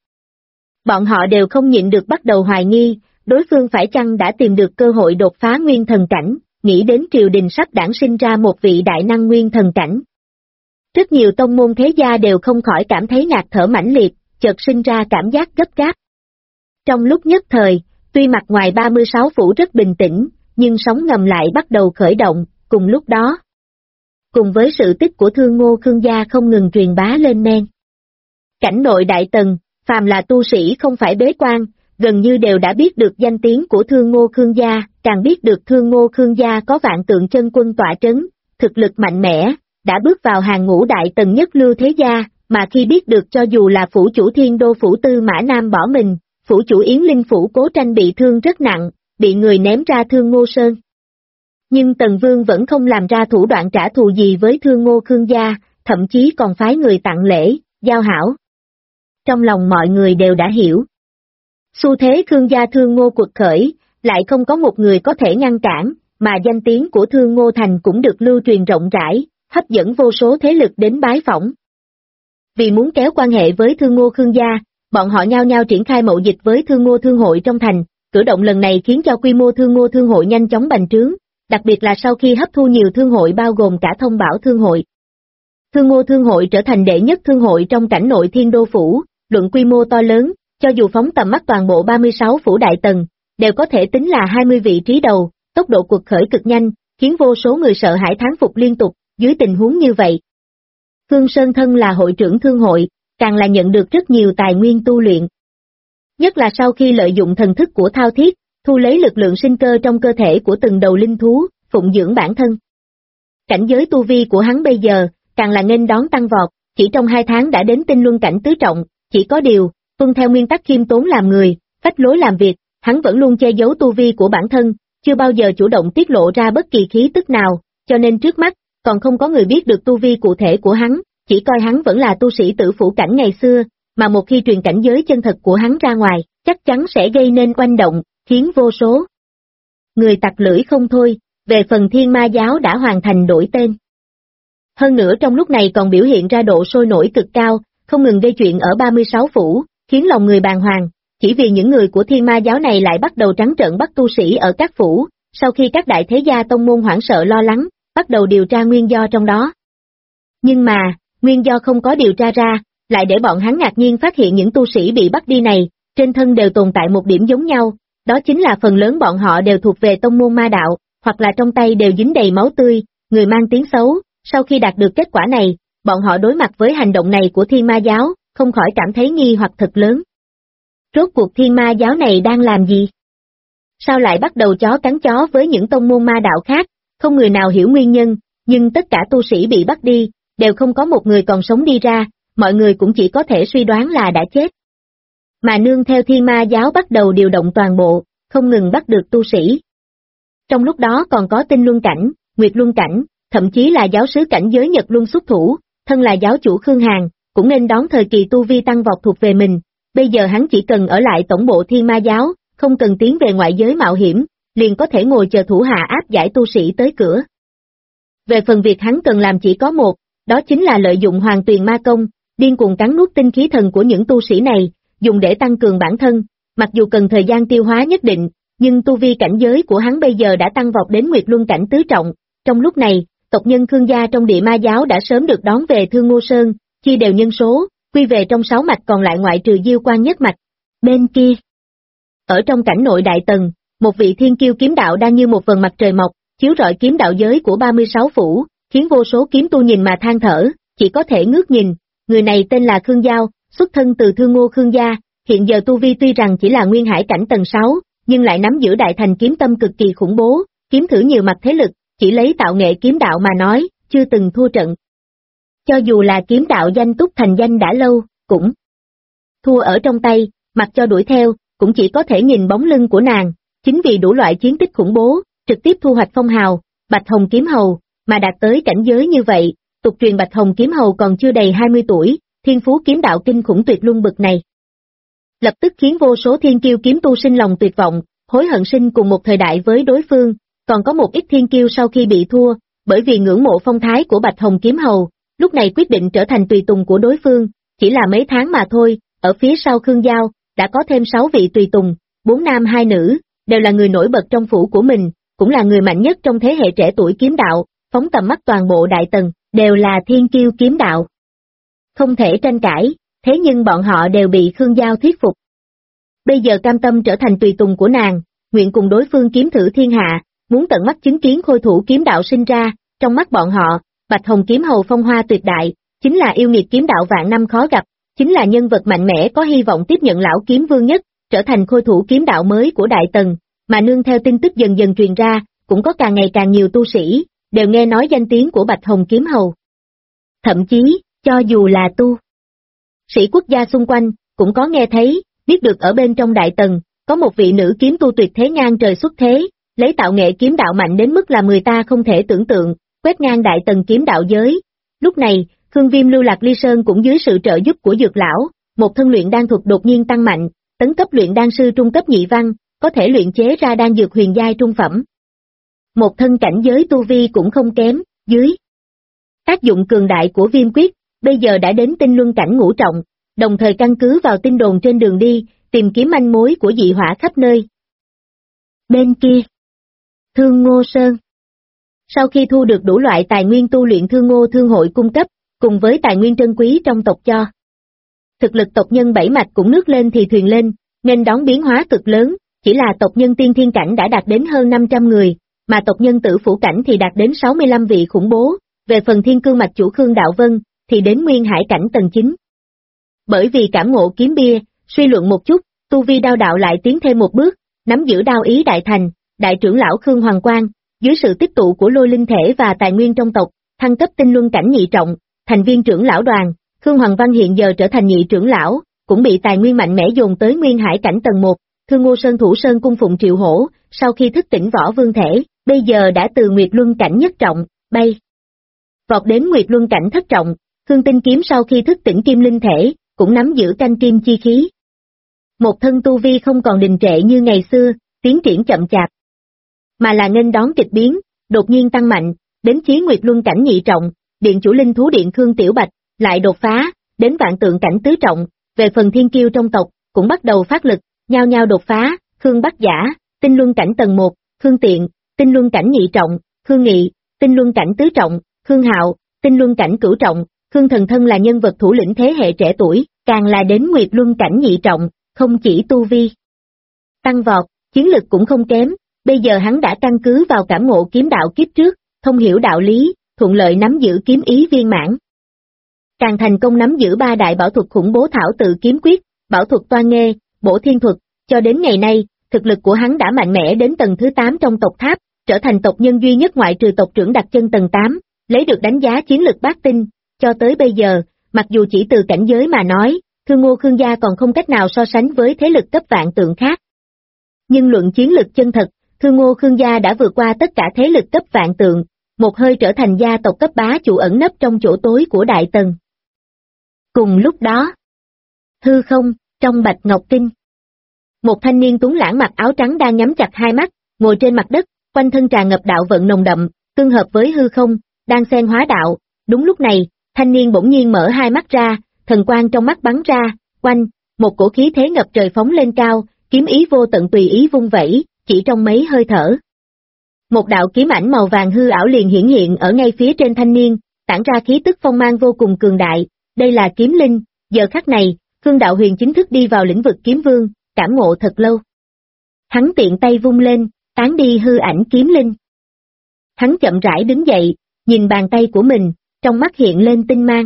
Bọn họ đều không nhịn được bắt đầu hoài nghi, đối phương phải chăng đã tìm được cơ hội đột phá nguyên thần cảnh, nghĩ đến triều đình sắp đản sinh ra một vị đại năng nguyên thần cảnh. Rất nhiều tông môn thế gia đều không khỏi cảm thấy ngạt thở mãnh liệt, chợt sinh ra cảm giác gấp gáp. Trong lúc nhất thời, tuy mặt ngoài 36 phủ rất bình tĩnh, nhưng sóng ngầm lại bắt đầu khởi động, cùng lúc đó. Cùng với sự tích của Thương Ngô Khương gia không ngừng truyền bá lên men. Cảnh nội Đại Tần, phàm là tu sĩ không phải bế quan, gần như đều đã biết được danh tiếng của Thương Ngô Khương gia, càng biết được Thương Ngô Khương gia có vạn tượng chân quân tọa trấn, thực lực mạnh mẽ, đã bước vào hàng ngũ Đại Tần nhất lưu thế gia, mà khi biết được cho dù là phủ chủ Thiên Đô phủ Tư Mã Nam bỏ mình, phủ chủ Yến Linh phủ Cố Tranh bị thương rất nặng, bị người ném ra Thương Ngô Sơn. Nhưng Tần Vương vẫn không làm ra thủ đoạn trả thù gì với Thương Ngô Khương gia, thậm chí còn phái người tặng lễ, giao hảo. Trong lòng mọi người đều đã hiểu. Xu thế Khương gia Thương Ngô quật khởi, lại không có một người có thể ngăn cản, mà danh tiếng của Thương Ngô Thành cũng được lưu truyền rộng rãi, hấp dẫn vô số thế lực đến bái phỏng. Vì muốn kéo quan hệ với Thương Ngô Khương gia, bọn họ nhao nhao triển khai mậu dịch với Thương Ngô Thương hội trong thành, cử động lần này khiến cho quy mô Thương Ngô Thương hội nhanh chóng bành trướng, đặc biệt là sau khi hấp thu nhiều thương hội bao gồm cả Thông Bảo Thương hội. Thương Ngô Thương hội trở thành đệ nhất thương hội trong cảnh nội Thiên Đô phủ, luận quy mô to lớn, cho dù phóng tầm mắt toàn bộ 36 phủ Đại Tần, đều có thể tính là 20 vị trí đầu, tốc độ cuộc khởi cực nhanh, khiến vô số người sợ hãi thán phục liên tục, dưới tình huống như vậy. Khương Sơn thân là hội trưởng thương hội, càng là nhận được rất nhiều tài nguyên tu luyện. Nhất là sau khi lợi dụng thần thức của Thao Thiết, thu lấy lực lượng sinh cơ trong cơ thể của từng đầu linh thú, phụng dưỡng bản thân. Cảnh giới tu vi của hắn bây giờ, càng là nghênh đón tăng vọt, chỉ trong 2 tháng đã đến tinh luân cảnh tứ trọng, chỉ có điều, tuân theo nguyên tắc khiêm tốn làm người, phách lối làm việc, hắn vẫn luôn che giấu tu vi của bản thân, chưa bao giờ chủ động tiết lộ ra bất kỳ khí tức nào, cho nên trước mắt, còn không có người biết được tu vi cụ thể của hắn, chỉ coi hắn vẫn là tu sĩ tử phủ cảnh ngày xưa, mà một khi truyền cảnh giới chân thật của hắn ra ngoài, chắc chắn sẽ gây nên oanh động, khiến vô số người tặc lưỡi không thôi, về phần Thiên Ma giáo đã hoàn thành đổi tên. Hơn nữa trong lúc này còn biểu hiện ra độ sôi nổi cực cao, không ngừng gây chuyện ở 36 phủ, khiến lòng người bàng hoàng, chỉ vì những người của Thiên Ma giáo này lại bắt đầu trắng trợn bắt tu sĩ ở các phủ, sau khi các đại thế gia tông môn hoảng sợ lo lắng, bắt đầu điều tra nguyên do trong đó. Nhưng mà, nguyên do không có điều tra ra, lại để bọn hắn ngạc nhiên phát hiện những tu sĩ bị bắt đi này, trên thân đều tồn tại một điểm giống nhau, đó chính là phần lớn bọn họ đều thuộc về tông môn ma đạo, hoặc là trong tay đều dính đầy máu tươi, người mang tiếng xấu. Sau khi đạt được kết quả này, bọn họ đối mặt với hành động này của Thiên Ma giáo, không khỏi cảm thấy nghi hoặc thật lớn. Rốt cuộc Thiên Ma giáo này đang làm gì? Sao lại bắt đầu chó cắn chó với những tông môn ma đạo khác, không người nào hiểu nguyên nhân, nhưng tất cả tu sĩ bị bắt đi, đều không có một người còn sống đi ra, mọi người cũng chỉ có thể suy đoán là đã chết. Mà nương theo Thiên Ma giáo bắt đầu điều động toàn bộ, không ngừng bắt được tu sĩ. Trong lúc đó còn có tinh luân cảnh, nguyệt luân cảnh, thậm chí là giáo sứ cảnh giới Nhật Luân xuất thủ, thân là giáo chủ Khương Hàn, cũng nên đón thời kỳ tu vi tăng vọt thuộc về mình, bây giờ hắn chỉ cần ở lại tổng bộ Thiên Ma giáo, không cần tiến về ngoại giới mạo hiểm, liền có thể ngồi chờ thủ hạ áp giải tu sĩ tới cửa. Về phần việc hắn cần làm chỉ có một, đó chính là lợi dụng Hoàng Tuyền ma công, điên cuồng cắn nuốt tinh khí thần của những tu sĩ này, dùng để tăng cường bản thân, mặc dù cần thời gian tiêu hóa nhất định, nhưng tu vi cảnh giới của hắn bây giờ đã tăng vọt đến Nguyệt Luân cảnh tứ trọng, trong lúc này, tộc nhân Khương gia trong Địa Ma giáo đã sớm được đón về Thương Ngô Sơn, chia đều nhân số, quy về trong 6 mạch còn lại ngoại trừ Diêu Quan nhất mạch. Bên kia, ở trong cảnh nội đại tần, một vị thiên kiêu kiếm đạo đang như một vầng mặt trời mọc, chiếu rọi kiếm đạo giới của 36 phủ, khiến vô số kiếm tu nhìn mà than thở, chỉ có thể ngước nhìn. Người này tên là Khương Giao, xuất thân từ Thương Ngô Khương gia, hiện giờ tu vi tuy rằng chỉ là nguyên hải cảnh tầng 6, nhưng lại nắm giữ đại thành kiếm tâm cực kỳ khủng bố, kiếm thử nhiều mặt thế lực, chỉ lấy tạo nghệ kiếm đạo mà nói, chưa từng thua trận. Cho dù là kiếm đạo danh túc thành danh đã lâu, cũng thua ở trong tay, mặc cho đuổi theo, cũng chỉ có thể nhìn bóng lưng của nàng, chính vì đủ loại chiến tích khủng bố, trực tiếp thu hoạch phong hào, Bạch Hồng Kiếm Hầu, mà đạt tới cảnh giới như vậy, tục truyền Bạch Hồng Kiếm Hầu còn chưa đầy 20 tuổi, thiên phú kiếm đạo kinh khủng tuyệt luân bực này. Lập tức khiến vô số thiên kiêu kiếm tu sinh lòng tuyệt vọng, hối hận sinh cùng một thời đại với đối phương, còn có một ít thiên kiêu sau khi bị thua, bởi vì ngưỡng mộ phong thái của Bạch Hồng Kiếm Hầu, lúc này quyết định trở thành tùy tùng của đối phương, chỉ là mấy tháng mà thôi, ở phía sau Khương Giao, đã có thêm 6 vị tùy tùng, 4 nam 2 nữ, đều là người nổi bật trong phủ của mình, cũng là người mạnh nhất trong thế hệ trẻ tuổi kiếm đạo, phóng tầm mắt toàn bộ đại tần, đều là thiên kiêu kiếm đạo. Không thể tranh cãi, thế nhưng bọn họ đều bị Khương Giao thuyết phục. Bây giờ cam tâm trở thành tùy tùng của nàng, nguyện cùng đối phương kiếm thử thiên hạ, muốn tận mắt chứng kiến khôi thủ kiếm đạo sinh ra, trong mắt bọn họ, Bạch Hồng Kiếm Hầu phong hoa tuyệt đại, chính là yêu nghiệt kiếm đạo vạn năm khó gặp, chính là nhân vật mạnh mẽ có hy vọng tiếp nhận lão kiếm vương nhất, trở thành khôi thủ kiếm đạo mới của Đại Tần, mà nương theo tin tức dần dần truyền ra, cũng có càng ngày càng nhiều tu sĩ, đều nghe nói danh tiếng của Bạch Hồng Kiếm Hầu. Thậm chí, cho dù là tu sĩ quốc gia xung quanh, cũng có nghe thấy, biết được ở bên trong Đại Tần, có một vị nữ kiếm tu tuyệt thế ngang trời xuất thế, lấy tạo nghệ kiếm đạo mạnh đến mức là người ta không thể tưởng tượng, quét ngang Đại Tần kiếm đạo giới. Lúc này, Khương Viêm lưu lạc ly sơn cũng dưới sự trợ giúp của Dược Lão, một thân luyện đan thuật đột nhiên tăng mạnh, tấn cấp luyện đan sư trung cấp nhị văn, có thể luyện chế ra đan dược huyền giai trung phẩm. Một thân cảnh giới tu vi cũng không kém, dưới tác dụng cường đại của Viêm Quyết, bây giờ đã đến tinh luân cảnh ngũ trọng, đồng thời căn cứ vào tin đồn trên đường đi, tìm kiếm manh mối của dị hỏa khắp nơi. Bên kia, Thương Ngô Sơn. Sau khi thu được đủ loại tài nguyên tu luyện Thương Ngô Thương hội cung cấp, cùng với tài nguyên trân quý trong tộc cho, thực lực tộc nhân bảy mạch cũng nước lên thì thuyền lên, nên đón biến hóa cực lớn, chỉ là tộc nhân tiên thiên cảnh đã đạt đến hơn 500 người, mà tộc nhân tử phủ cảnh thì đạt đến 65 vị khủng bố, về phần thiên cương mạch chủ Khương Đạo Vân, thì đến nguyên hải cảnh tầng 9. Bởi vì cảm ngộ kiếm bia, suy luận một chút, tu vi đao đạo lại tiến thêm một bước, nắm giữ đao ý đại thành, đại trưởng lão Khương Hoàng Quang, dưới sự tích tụ của lôi linh thể và tài nguyên trong tộc, thăng cấp tinh luân cảnh nhị trọng, thành viên trưởng lão đoàn. Khương Hoàng Văn hiện giờ trở thành nhị trưởng lão, cũng bị tài nguyên mạnh mẽ dồn tới nguyên hải cảnh tầng 1, Thương Ngô Sơn Thủ Sơn cung phụng Triệu Hổ, sau khi thức tỉnh võ vương thể, bây giờ đã từ Nguyệt Luân cảnh nhất trọng, bay vọt đến Nguyệt Luân cảnh thất trọng. Khương Tinh Kiếm sau khi thức tỉnh kim linh thể, cũng nắm giữ canh kim chi khí. Một thân tu vi không còn đình trệ như ngày xưa, tiến triển chậm chạp, mà là nghênh đón kịch biến, đột nhiên tăng mạnh, đến chí Nguyệt Luân cảnh nhị trọng, điện chủ linh thú điện Khương Tiểu Bạch, lại đột phá, đến vạn tượng cảnh tứ trọng, về phần thiên kiêu trong tộc, cũng bắt đầu phát lực, nhao nhao đột phá, Khương Bắc Giả, tinh luân cảnh tầng 1, Khương Tiện, tinh luân cảnh nhị trọng, Khương Nghị, tinh luân cảnh tứ trọng, Khương Hạo, tinh luân cảnh cửu trọng, Khương Thần Thân là nhân vật thủ lĩnh thế hệ trẻ tuổi, càng là đến Nguyệt Luân cảnh nhị trọng, không chỉ tu vi tăng vọt, chiến lực cũng không kém, bây giờ hắn đã căn cứ vào cảm ngộ kiếm đạo kiếp trước, thông hiểu đạo lý, thuận lợi nắm giữ kiếm ý viên mãn. Càng thành công nắm giữ 3 đại bảo thuật khủng bố thảo tự kiếm quyết, bảo thuật toan nghê, bổ thiên thuật, cho đến ngày nay, thực lực của hắn đã mạnh mẽ đến tầng thứ 8 trong tộc tháp, trở thành tộc nhân duy nhất ngoại trừ tộc trưởng đặt chân tầng 8, lấy được đánh giá chiến lực bát tinh, cho tới bây giờ, mặc dù chỉ từ cảnh giới mà nói, Thương Ngô Khương gia còn không cách nào so sánh với thế lực cấp vạn tượng khác. Nhưng luận chiến lực chân thật, Thương Ngô Khương gia đã vượt qua tất cả thế lực cấp vạn tượng, một hơi trở thành gia tộc cấp bá chủ ẩn nấp trong chỗ tối của Đại Tần. Cùng lúc đó, hư không, trong Bạch Ngọc Kinh, một thanh niên tuấn lãng mặc áo trắng đang nhắm chặt hai mắt, ngồi trên mặt đất, quanh thân tràn ngập đạo vận nồng đậm, tương hợp với hư không, đang xen hóa đạo. Đúng lúc này, thanh niên bỗng nhiên mở hai mắt ra, thần quang trong mắt bắn ra, quanh, một cổ khí thế ngập trời phóng lên cao, kiếm ý vô tận tùy ý vung vẩy, chỉ trong mấy hơi thở. Một đạo kiếm ảnh màu vàng hư ảo liền hiển hiện ở ngay phía trên thanh niên, tản ra khí tức phong mang vô cùng cường đại, đây là kiếm linh, giờ khắc này, Khương Đạo Huyền chính thức đi vào lĩnh vực kiếm vương, cảm ngộ thật lâu. Hắn tiện tay vung lên, tán đi hư ảnh kiếm linh. Hắn chậm rãi đứng dậy, nhìn bàn tay của mình, trong mắt hiện lên tinh mang.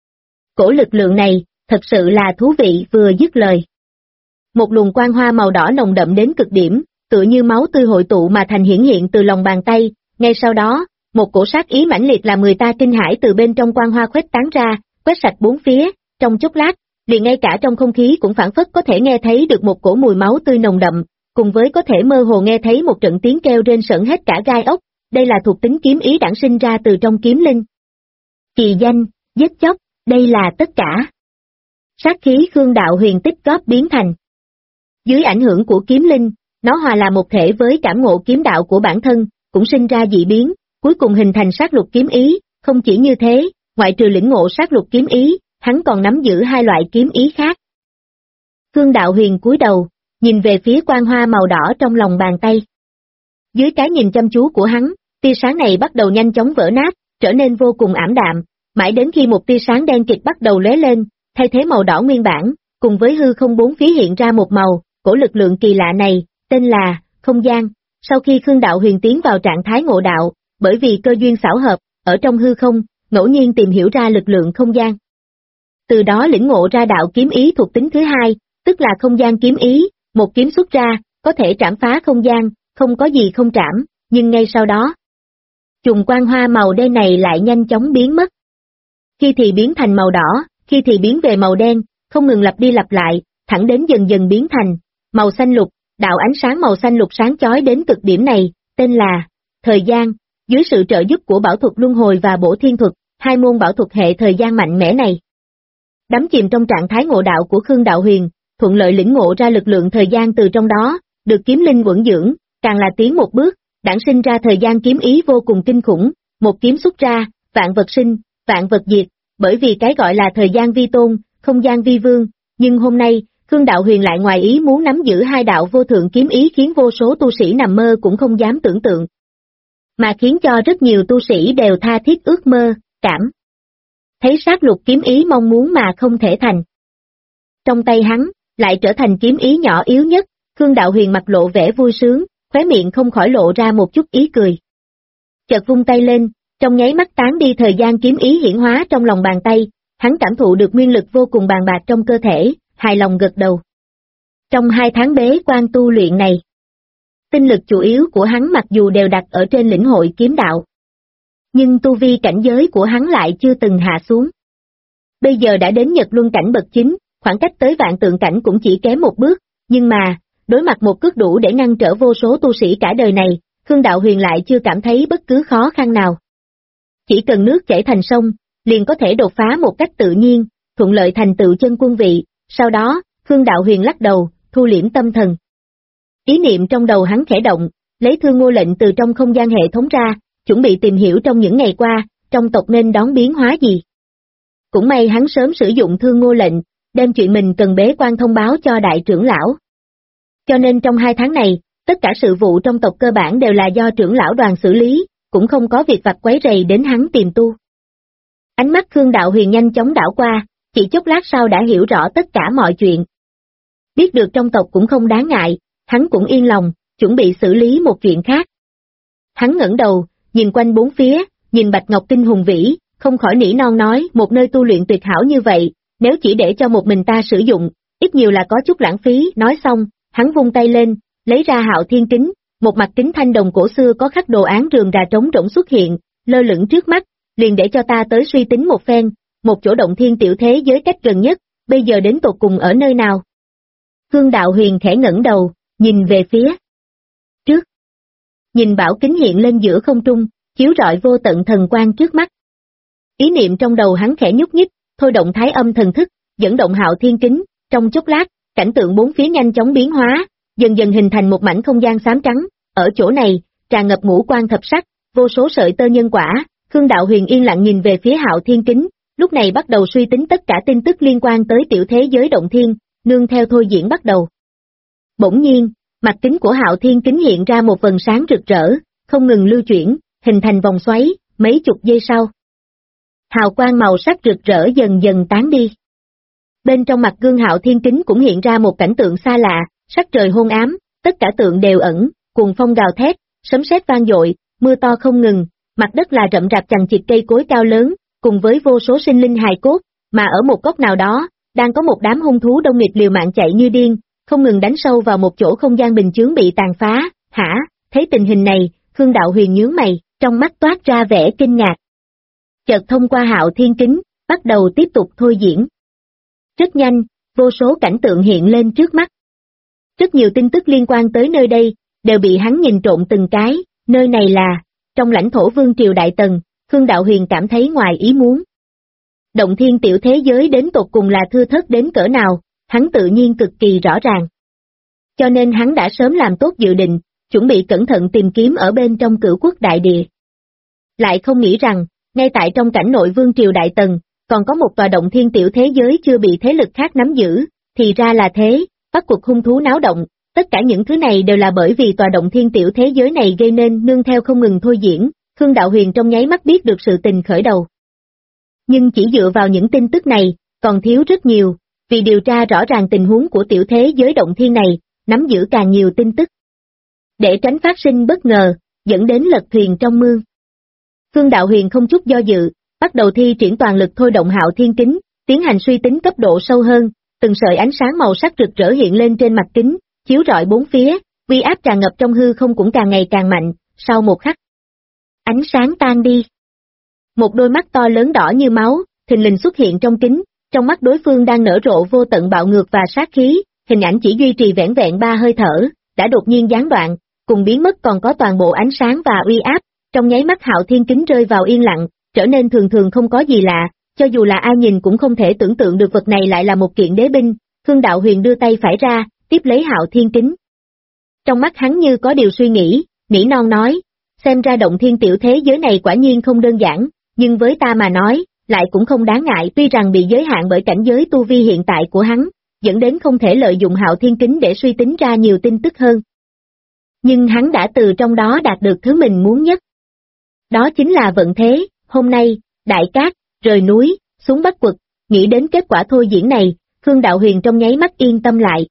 Cổ lực lượng này, thật sự là thú vị. Vừa dứt lời. Một luồng quang hoa màu đỏ nồng đậm đến cực điểm, tựa như máu tươi hội tụ mà thành hiển hiện từ lòng bàn tay, ngay sau đó, một cổ sát ý mãnh liệt làm người ta kinh hãi từ bên trong quang hoa khuếch tán ra, quét sạch bốn phía, trong chốc lát, liền ngay cả trong không khí cũng phảng phất có thể nghe thấy được một cổ mùi máu tươi nồng đậm, cùng với có thể mơ hồ nghe thấy một trận tiếng kêu rên sởn hết cả gai ốc, đây là thuộc tính kiếm ý đản sinh ra từ trong kiếm linh. Kỳ danh, giết chóc, đây là tất cả. Sát khí Khương Đạo Huyền tích góp biến thành. Dưới ảnh hưởng của kiếm linh, nó hòa là một thể với cảm ngộ kiếm đạo của bản thân, cũng sinh ra dị biến, cuối cùng hình thành sát lục kiếm ý, không chỉ như thế, ngoại trừ lĩnh ngộ sát lục kiếm ý, hắn còn nắm giữ hai loại kiếm ý khác. Khương Đạo Huyền cúi đầu, nhìn về phía quang hoa màu đỏ trong lòng bàn tay. Dưới cái nhìn chăm chú của hắn, tia sáng này bắt đầu nhanh chóng vỡ nát, trở nên vô cùng ảm đạm, mãi đến khi một tia sáng đen kịt bắt đầu lóe lên, thay thế màu đỏ nguyên bản, cùng với hư không bốn phía hiện ra một màu, cổ lực lượng kỳ lạ này, tên là không gian. Sau khi Khương Đạo Huyền tiến vào trạng thái ngộ đạo, bởi vì cơ duyên xảo hợp, ở trong hư không, ngẫu nhiên tìm hiểu ra lực lượng không gian. Từ đó lĩnh ngộ ra đạo kiếm ý thuộc tính thứ hai, tức là không gian kiếm ý, một kiếm xuất ra, có thể trảm phá không gian, không có gì không trảm, nhưng ngay sau đó, chùm quang hoa màu đen này lại nhanh chóng biến mất. Khi thì biến thành màu đỏ, khi thì biến về màu đen, không ngừng lặp đi lặp lại, thẳng đến dần dần biến thành màu xanh lục, đạo ánh sáng màu xanh lục sáng chói đến cực điểm này, tên là thời gian. Dưới sự trợ giúp của bảo thuật luân hồi và bổ thiên thuật, hai môn bảo thuật hệ thời gian mạnh mẽ này, đắm chìm trong trạng thái ngộ đạo của Khương Đạo Huyền, thuận lợi lĩnh ngộ ra lực lượng thời gian từ trong đó, được kiếm linh uẩn dưỡng, càng là tiến một bước, đản sinh ra thời gian kiếm ý vô cùng kinh khủng, một kiếm xuất ra, vạn vật sinh, vạn vật diệt, bởi vì cái gọi là thời gian vi tôn, không gian vi vương, nhưng hôm nay, Khương Đạo Huyền lại ngoài ý muốn nắm giữ hai đạo vô thượng kiếm ý khiến vô số tu sĩ nằm mơ cũng không dám tưởng tượng, mà khiến cho rất nhiều tu sĩ đều tha thiết ước mơ, cảm thấy sát lục kiếm ý mong muốn mà không thể thành. Trong tay hắn, lại trở thành kiếm ý nhỏ yếu nhất, Khương Đạo Huyền mặt lộ vẻ vui sướng, khóe miệng không khỏi lộ ra một chút ý cười. Chợt vung tay lên, trong nháy mắt tán đi thời gian kiếm ý hiển hóa trong lòng bàn tay, hắn cảm thụ được nguyên lực vô cùng bàn bạc trong cơ thể, hài lòng gật đầu. Trong 2 tháng bế quan tu luyện này, Tinh lực chủ yếu của hắn mặc dù đều đặt ở trên lĩnh hội kiếm đạo, nhưng tu vi cảnh giới của hắn lại chưa từng hạ xuống. Bây giờ đã đến Nhật Luân cảnh bậc 9, khoảng cách tới Vạn Tượng cảnh cũng chỉ kém một bước, nhưng mà, đối mặt một cước đủ để ngăn trở vô số tu sĩ cả đời này, Khương Đạo Huyền lại chưa cảm thấy bất cứ khó khăn nào. Chỉ cần nước chảy thành sông, liền có thể đột phá một cách tự nhiên, thuận lợi thành tựu chân quân vị. Sau đó, Khương Đạo Huyền lắc đầu, thu liễm tâm thần. Ý niệm trong đầu hắn khẽ động, lấy Thương Ngô lệnh từ trong không gian hệ thống ra, chuẩn bị tìm hiểu trong những ngày qua, trong tộc nên đón biến hóa gì. Cũng may hắn sớm sử dụng Thương Ngô lệnh, đem chuyện mình cần bế quan thông báo cho đại trưởng lão. Cho nên trong 2 tháng này, tất cả sự vụ trong tộc cơ bản đều là do trưởng lão đoàn xử lý, cũng không có việc vặt quấy rầy đến hắn tìm tu. Ánh mắt Khương Đạo Huyền nhanh chóng đảo qua, chỉ chốc lát sau đã hiểu rõ tất cả mọi chuyện. Biết được trong tộc cũng không đáng ngại, hắn cũng yên lòng, chuẩn bị xử lý một chuyện khác. Hắn ngẩng đầu, nhìn quanh bốn phía, nhìn Bạch Ngọc Kinh hùng vĩ, không khỏi nỉ non nói, một nơi tu luyện tuyệt hảo như vậy, nếu chỉ để cho một mình ta sử dụng, ít nhiều là có chút lãng phí. Nói xong, hắn vung tay lên, lấy ra Hạo Thiên kính, một mặt kính thanh đồng cổ xưa có khắc đồ án rườm rà trống rỗng xuất hiện, lơ lửng trước mắt, liền để cho ta tới suy tính một phen, một chỗ động thiên tiểu thế giới cách gần nhất, bây giờ đến tột cùng ở nơi nào. Khương Đạo Huyền khẽ ngẩng đầu, nhìn về phía trước. Nhìn bảo kính hiện lên giữa không trung, chiếu rọi vô tận thần quang trước mắt. Ý niệm trong đầu hắn khẽ nhúc nhích, thôi động thái âm thần thức, dẫn động Hạo Thiên kính, trong chốc lát, cảnh tượng bốn phía nhanh chóng biến hóa, dần dần hình thành một mảnh không gian xám trắng, ở chỗ này, tràn ngập ngũ quan thập sắc, vô số sợi tơ nhân quả. Khương Đạo Huyền yên lặng nhìn về phía Hạo Thiên kính, lúc này bắt đầu suy tính tất cả tin tức liên quan tới tiểu thế giới động thiên, nương theo thôi diễn bắt đầu. Bỗng nhiên, mặt kính của Hạo Thiên kính hiện ra một vầng sáng rực rỡ, không ngừng lưu chuyển, hình thành vòng xoáy, mấy chục giây sau. Hào quang màu sắc rực rỡ dần dần tán đi. Bên trong mặt gương Hạo Thiên kính cũng hiện ra một cảnh tượng xa lạ, sắc trời hôn ám, tất cả tượng đều ẩn, cuồng phong gào thét, sấm sét vang dội, mưa to không ngừng, mặt đất là rậm rạp chằng chịt cây cối cao lớn, cùng với vô số sinh linh hài cốt, mà ở một góc nào đó, đang có một đám hung thú đông nghịt liều mạng chạy như điên, không ngừng đánh sâu vào một chỗ không gian bình chướng bị tàn phá. Hả? Thấy tình hình này, Khương Đạo Huyền nhướng mày, trong mắt toát ra vẻ kinh ngạc. Chợt thông qua Hạo Thiên kính, bắt đầu tiếp tục thôi diễn. Rất nhanh, vô số cảnh tượng hiện lên trước mắt. Rất nhiều tin tức liên quan tới nơi đây, đều bị hắn nhìn trộn từng cái. Nơi này là trong lãnh thổ vương triều Đại Tần. Khương Đạo Huyền cảm thấy ngoài ý muốn. Động thiên tiểu thế giới đến tột cùng là thưa thớt đến cỡ nào, hắn tự nhiên cực kỳ rõ ràng. Cho nên hắn đã sớm làm tốt dự định, chuẩn bị cẩn thận tìm kiếm ở bên trong Cửu Quốc đại địa. Lại không nghĩ rằng, ngay tại trong cảnh nội vương triều Đại Tần, còn có một tòa động thiên tiểu thế giới chưa bị thế lực khác nắm giữ, thì ra là thế, bắt cuộc hung thú náo động, tất cả những thứ này đều là bởi vì tòa động thiên tiểu thế giới này gây nên. Nương theo không ngừng thôi diễn, Khương Đạo Huyền trong nháy mắt biết được sự tình khởi đầu. Nhưng chỉ dựa vào những tin tức này, còn thiếu rất nhiều, vì điều tra rõ ràng tình huống của tiểu thế giới động thiên này, nắm giữ càng nhiều tin tức. Để tránh phát sinh bất ngờ, dẫn đến lật thuyền trong mương. Khương Đạo Huyền không chút do dự, bắt đầu thi triển toàn lực thôi động Hạo Thiên kính, tiến hành suy tính cấp độ sâu hơn, từng sợi ánh sáng màu sắc rực rỡ hiện lên trên mặt kính, chiếu rọi bốn phía, uy áp tràn ngập trong hư không cũng càng ngày càng mạnh. Sau một khắc, ánh sáng tan đi. Một đôi mắt to lớn đỏ như máu, thình lình xuất hiện trong kính, trong mắt đối phương đang nở rộ vô tận bạo ngược và sát khí, hình ảnh chỉ duy trì vẻn vẹn 3 hơi thở, đã đột nhiên gián đoạn, cùng biến mất còn có toàn bộ ánh sáng và uy áp. Trong nháy mắt Hạo Thiên kính rơi vào yên lặng, trở nên thường thường không có gì lạ, cho dù là ai nhìn cũng không thể tưởng tượng được vật này lại là một kiện đế binh. Khương Đạo Huyền đưa tay phải ra, tiếp lấy Hạo Thiên kính. Trong mắt hắn như có điều suy nghĩ, nỉ non nói, xem ra động thiên tiểu thế giới này quả nhiên không đơn giản, nhưng với ta mà nói, lại cũng không đáng ngại. Tuy rằng bị giới hạn bởi cảnh giới tu vi hiện tại của hắn, dẫn đến không thể lợi dụng Hạo Thiên kính để suy tính ra nhiều tin tức hơn. Nhưng hắn đã từ trong đó đạt được thứ mình muốn nhất. Đó chính là vận thế. Hôm nay, đại cát, rời núi, xuống Bắc Quật, nghĩ đến kết quả thôi diễn này, Khương Đạo Huyền trong nháy mắt yên tâm lại.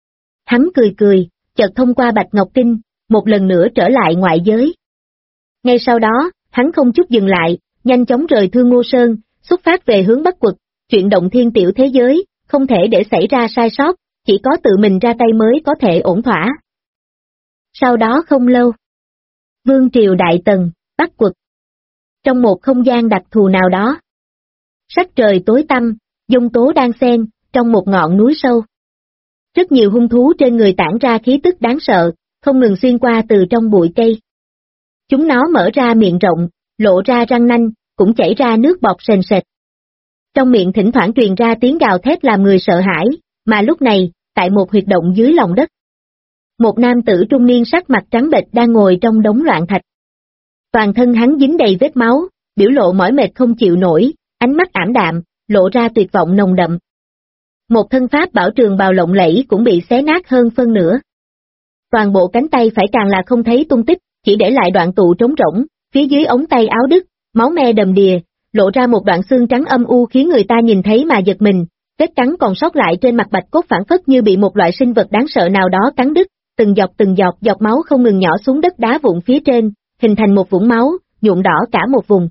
Hắn cười cười, chợt thông qua Bạch Ngọc Kinh, một lần nữa trở lại ngoại giới. Ngay sau đó, hắn không chút dừng lại, nhanh chóng rời Thương Ngô Sơn, xuất phát về hướng Bắc Quật. Chuyện động thiên tiểu thế giới, không thể để xảy ra sai sót, chỉ có tự mình ra tay mới có thể ổn thỏa. Sau đó không lâu, Vương triều Đại Tần, Bắc Quật. Trong một không gian đặc thù nào đó, sắc trời tối tăm, giông tố đang xen, trong một ngọn núi sâu. Rất nhiều hung thú trên người tản ra khí tức đáng sợ, không ngừng xuyên qua từ trong bụi cây. Chúng nó mở ra miệng rộng, lộ ra răng nanh, cũng chảy ra nước bọt sền sệt. Trong miệng thỉnh thoảng truyền ra tiếng gào thét làm người sợ hãi, mà lúc này, tại một huyệt động dưới lòng đất, một nam tử trung niên sắc mặt trắng bệch đang ngồi trong đống loạn thạch. Toàn thân hắn dính đầy vết máu, biểu lộ mỏi mệt không chịu nổi, ánh mắt ảm đạm, lộ ra tuyệt vọng nồng đậm. Một thân pháp bảo trường bào lộng lẫy cũng bị xé nát hơn phân nửa. Toàn bộ cánh tay phải càng là không thấy tung tích, chỉ để lại đoạn tụ trống rỗng, phía dưới ống tay áo đứt, máu me đầm đìa, lộ ra một đoạn xương trắng âm u khiến người ta nhìn thấy mà giật mình, vết cắn còn sót lại trên mặt bạch cốt phản phất như bị một loại sinh vật đáng sợ nào đó cắn đứt, từng giọt máu không ngừng nhỏ xuống đất đá vụn phía trên, hình thành một vũng máu, nhuộm đỏ cả một vùng.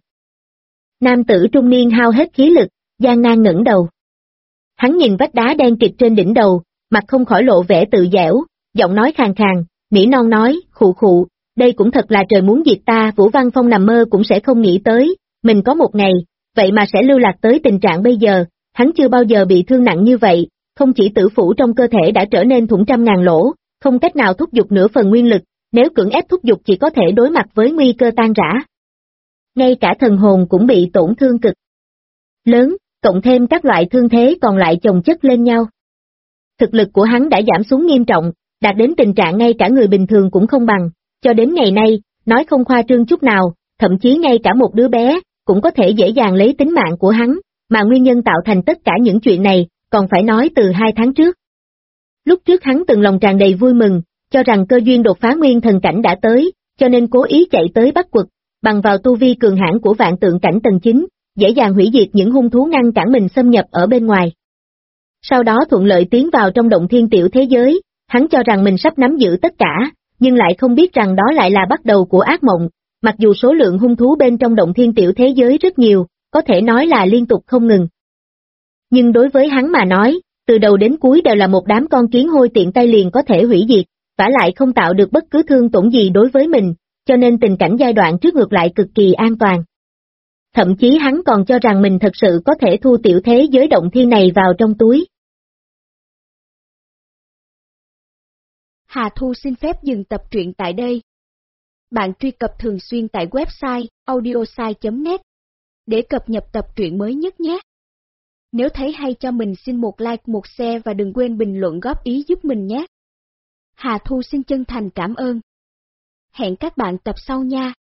Nam tử trung niên hao hết khí lực, gian nan ngẩng đầu. Hắn nhìn vách đá đen kịt trên đỉnh đầu, mặt không khỏi lộ vẻ tự dẻo, giọng nói khàn khàn, nỉ non nói, khụ khụ, đây cũng thật là trời muốn diệt ta. Vũ Văn Phong nằm mơ cũng sẽ không nghĩ tới, mình có một ngày, vậy mà sẽ lưu lạc tới tình trạng bây giờ. Hắn chưa bao giờ bị thương nặng như vậy, không chỉ tử phủ trong cơ thể đã trở nên thủng trăm ngàn lỗ, không cách nào thúc giục nửa phần nguyên lực, nếu cưỡng ép thúc giục chỉ có thể đối mặt với nguy cơ tan rã. Ngay cả thần hồn cũng bị tổn thương cực lớn, cộng thêm các loại thương thế còn lại chồng chất lên nhau. Thực lực của hắn đã giảm xuống nghiêm trọng, đạt đến tình trạng ngay cả người bình thường cũng không bằng, cho đến ngày nay, nói không khoa trương chút nào, thậm chí ngay cả một đứa bé, cũng có thể dễ dàng lấy tính mạng của hắn, mà nguyên nhân tạo thành tất cả những chuyện này, còn phải nói từ 2 tháng trước. Lúc trước hắn từng lòng tràn đầy vui mừng, cho rằng cơ duyên đột phá nguyên thần cảnh đã tới, cho nên cố ý chạy tới Bắc Quật, bằng vào tu vi cường hãn của vạn tượng cảnh tầng 9, dễ dàng hủy diệt những hung thú ngăn cản mình xâm nhập ở bên ngoài. Sau đó thuận lợi tiến vào trong động thiên tiểu thế giới, hắn cho rằng mình sắp nắm giữ tất cả, nhưng lại không biết rằng đó lại là bắt đầu của ác mộng, mặc dù số lượng hung thú bên trong động thiên tiểu thế giới rất nhiều, có thể nói là liên tục không ngừng. Nhưng đối với hắn mà nói, từ đầu đến cuối đều là một đám con kiến hôi tiện tay liền có thể hủy diệt, vả lại không tạo được bất cứ thương tổn gì đối với mình, cho nên tình cảnh giai đoạn trước ngược lại cực kỳ an toàn. Thậm chí hắn còn cho rằng mình thật sự có thể thu tiểu thế giới động thiên này vào trong túi. Hà Thu xin phép dừng tập truyện tại đây. Bạn truy cập thường xuyên tại website audiosai.net để cập nhật tập truyện mới nhất nhé. Nếu thấy hay cho mình xin một like, một share và đừng quên bình luận góp ý giúp mình nhé. Hà Thu xin chân thành cảm ơn. Hẹn các bạn tập sau nha.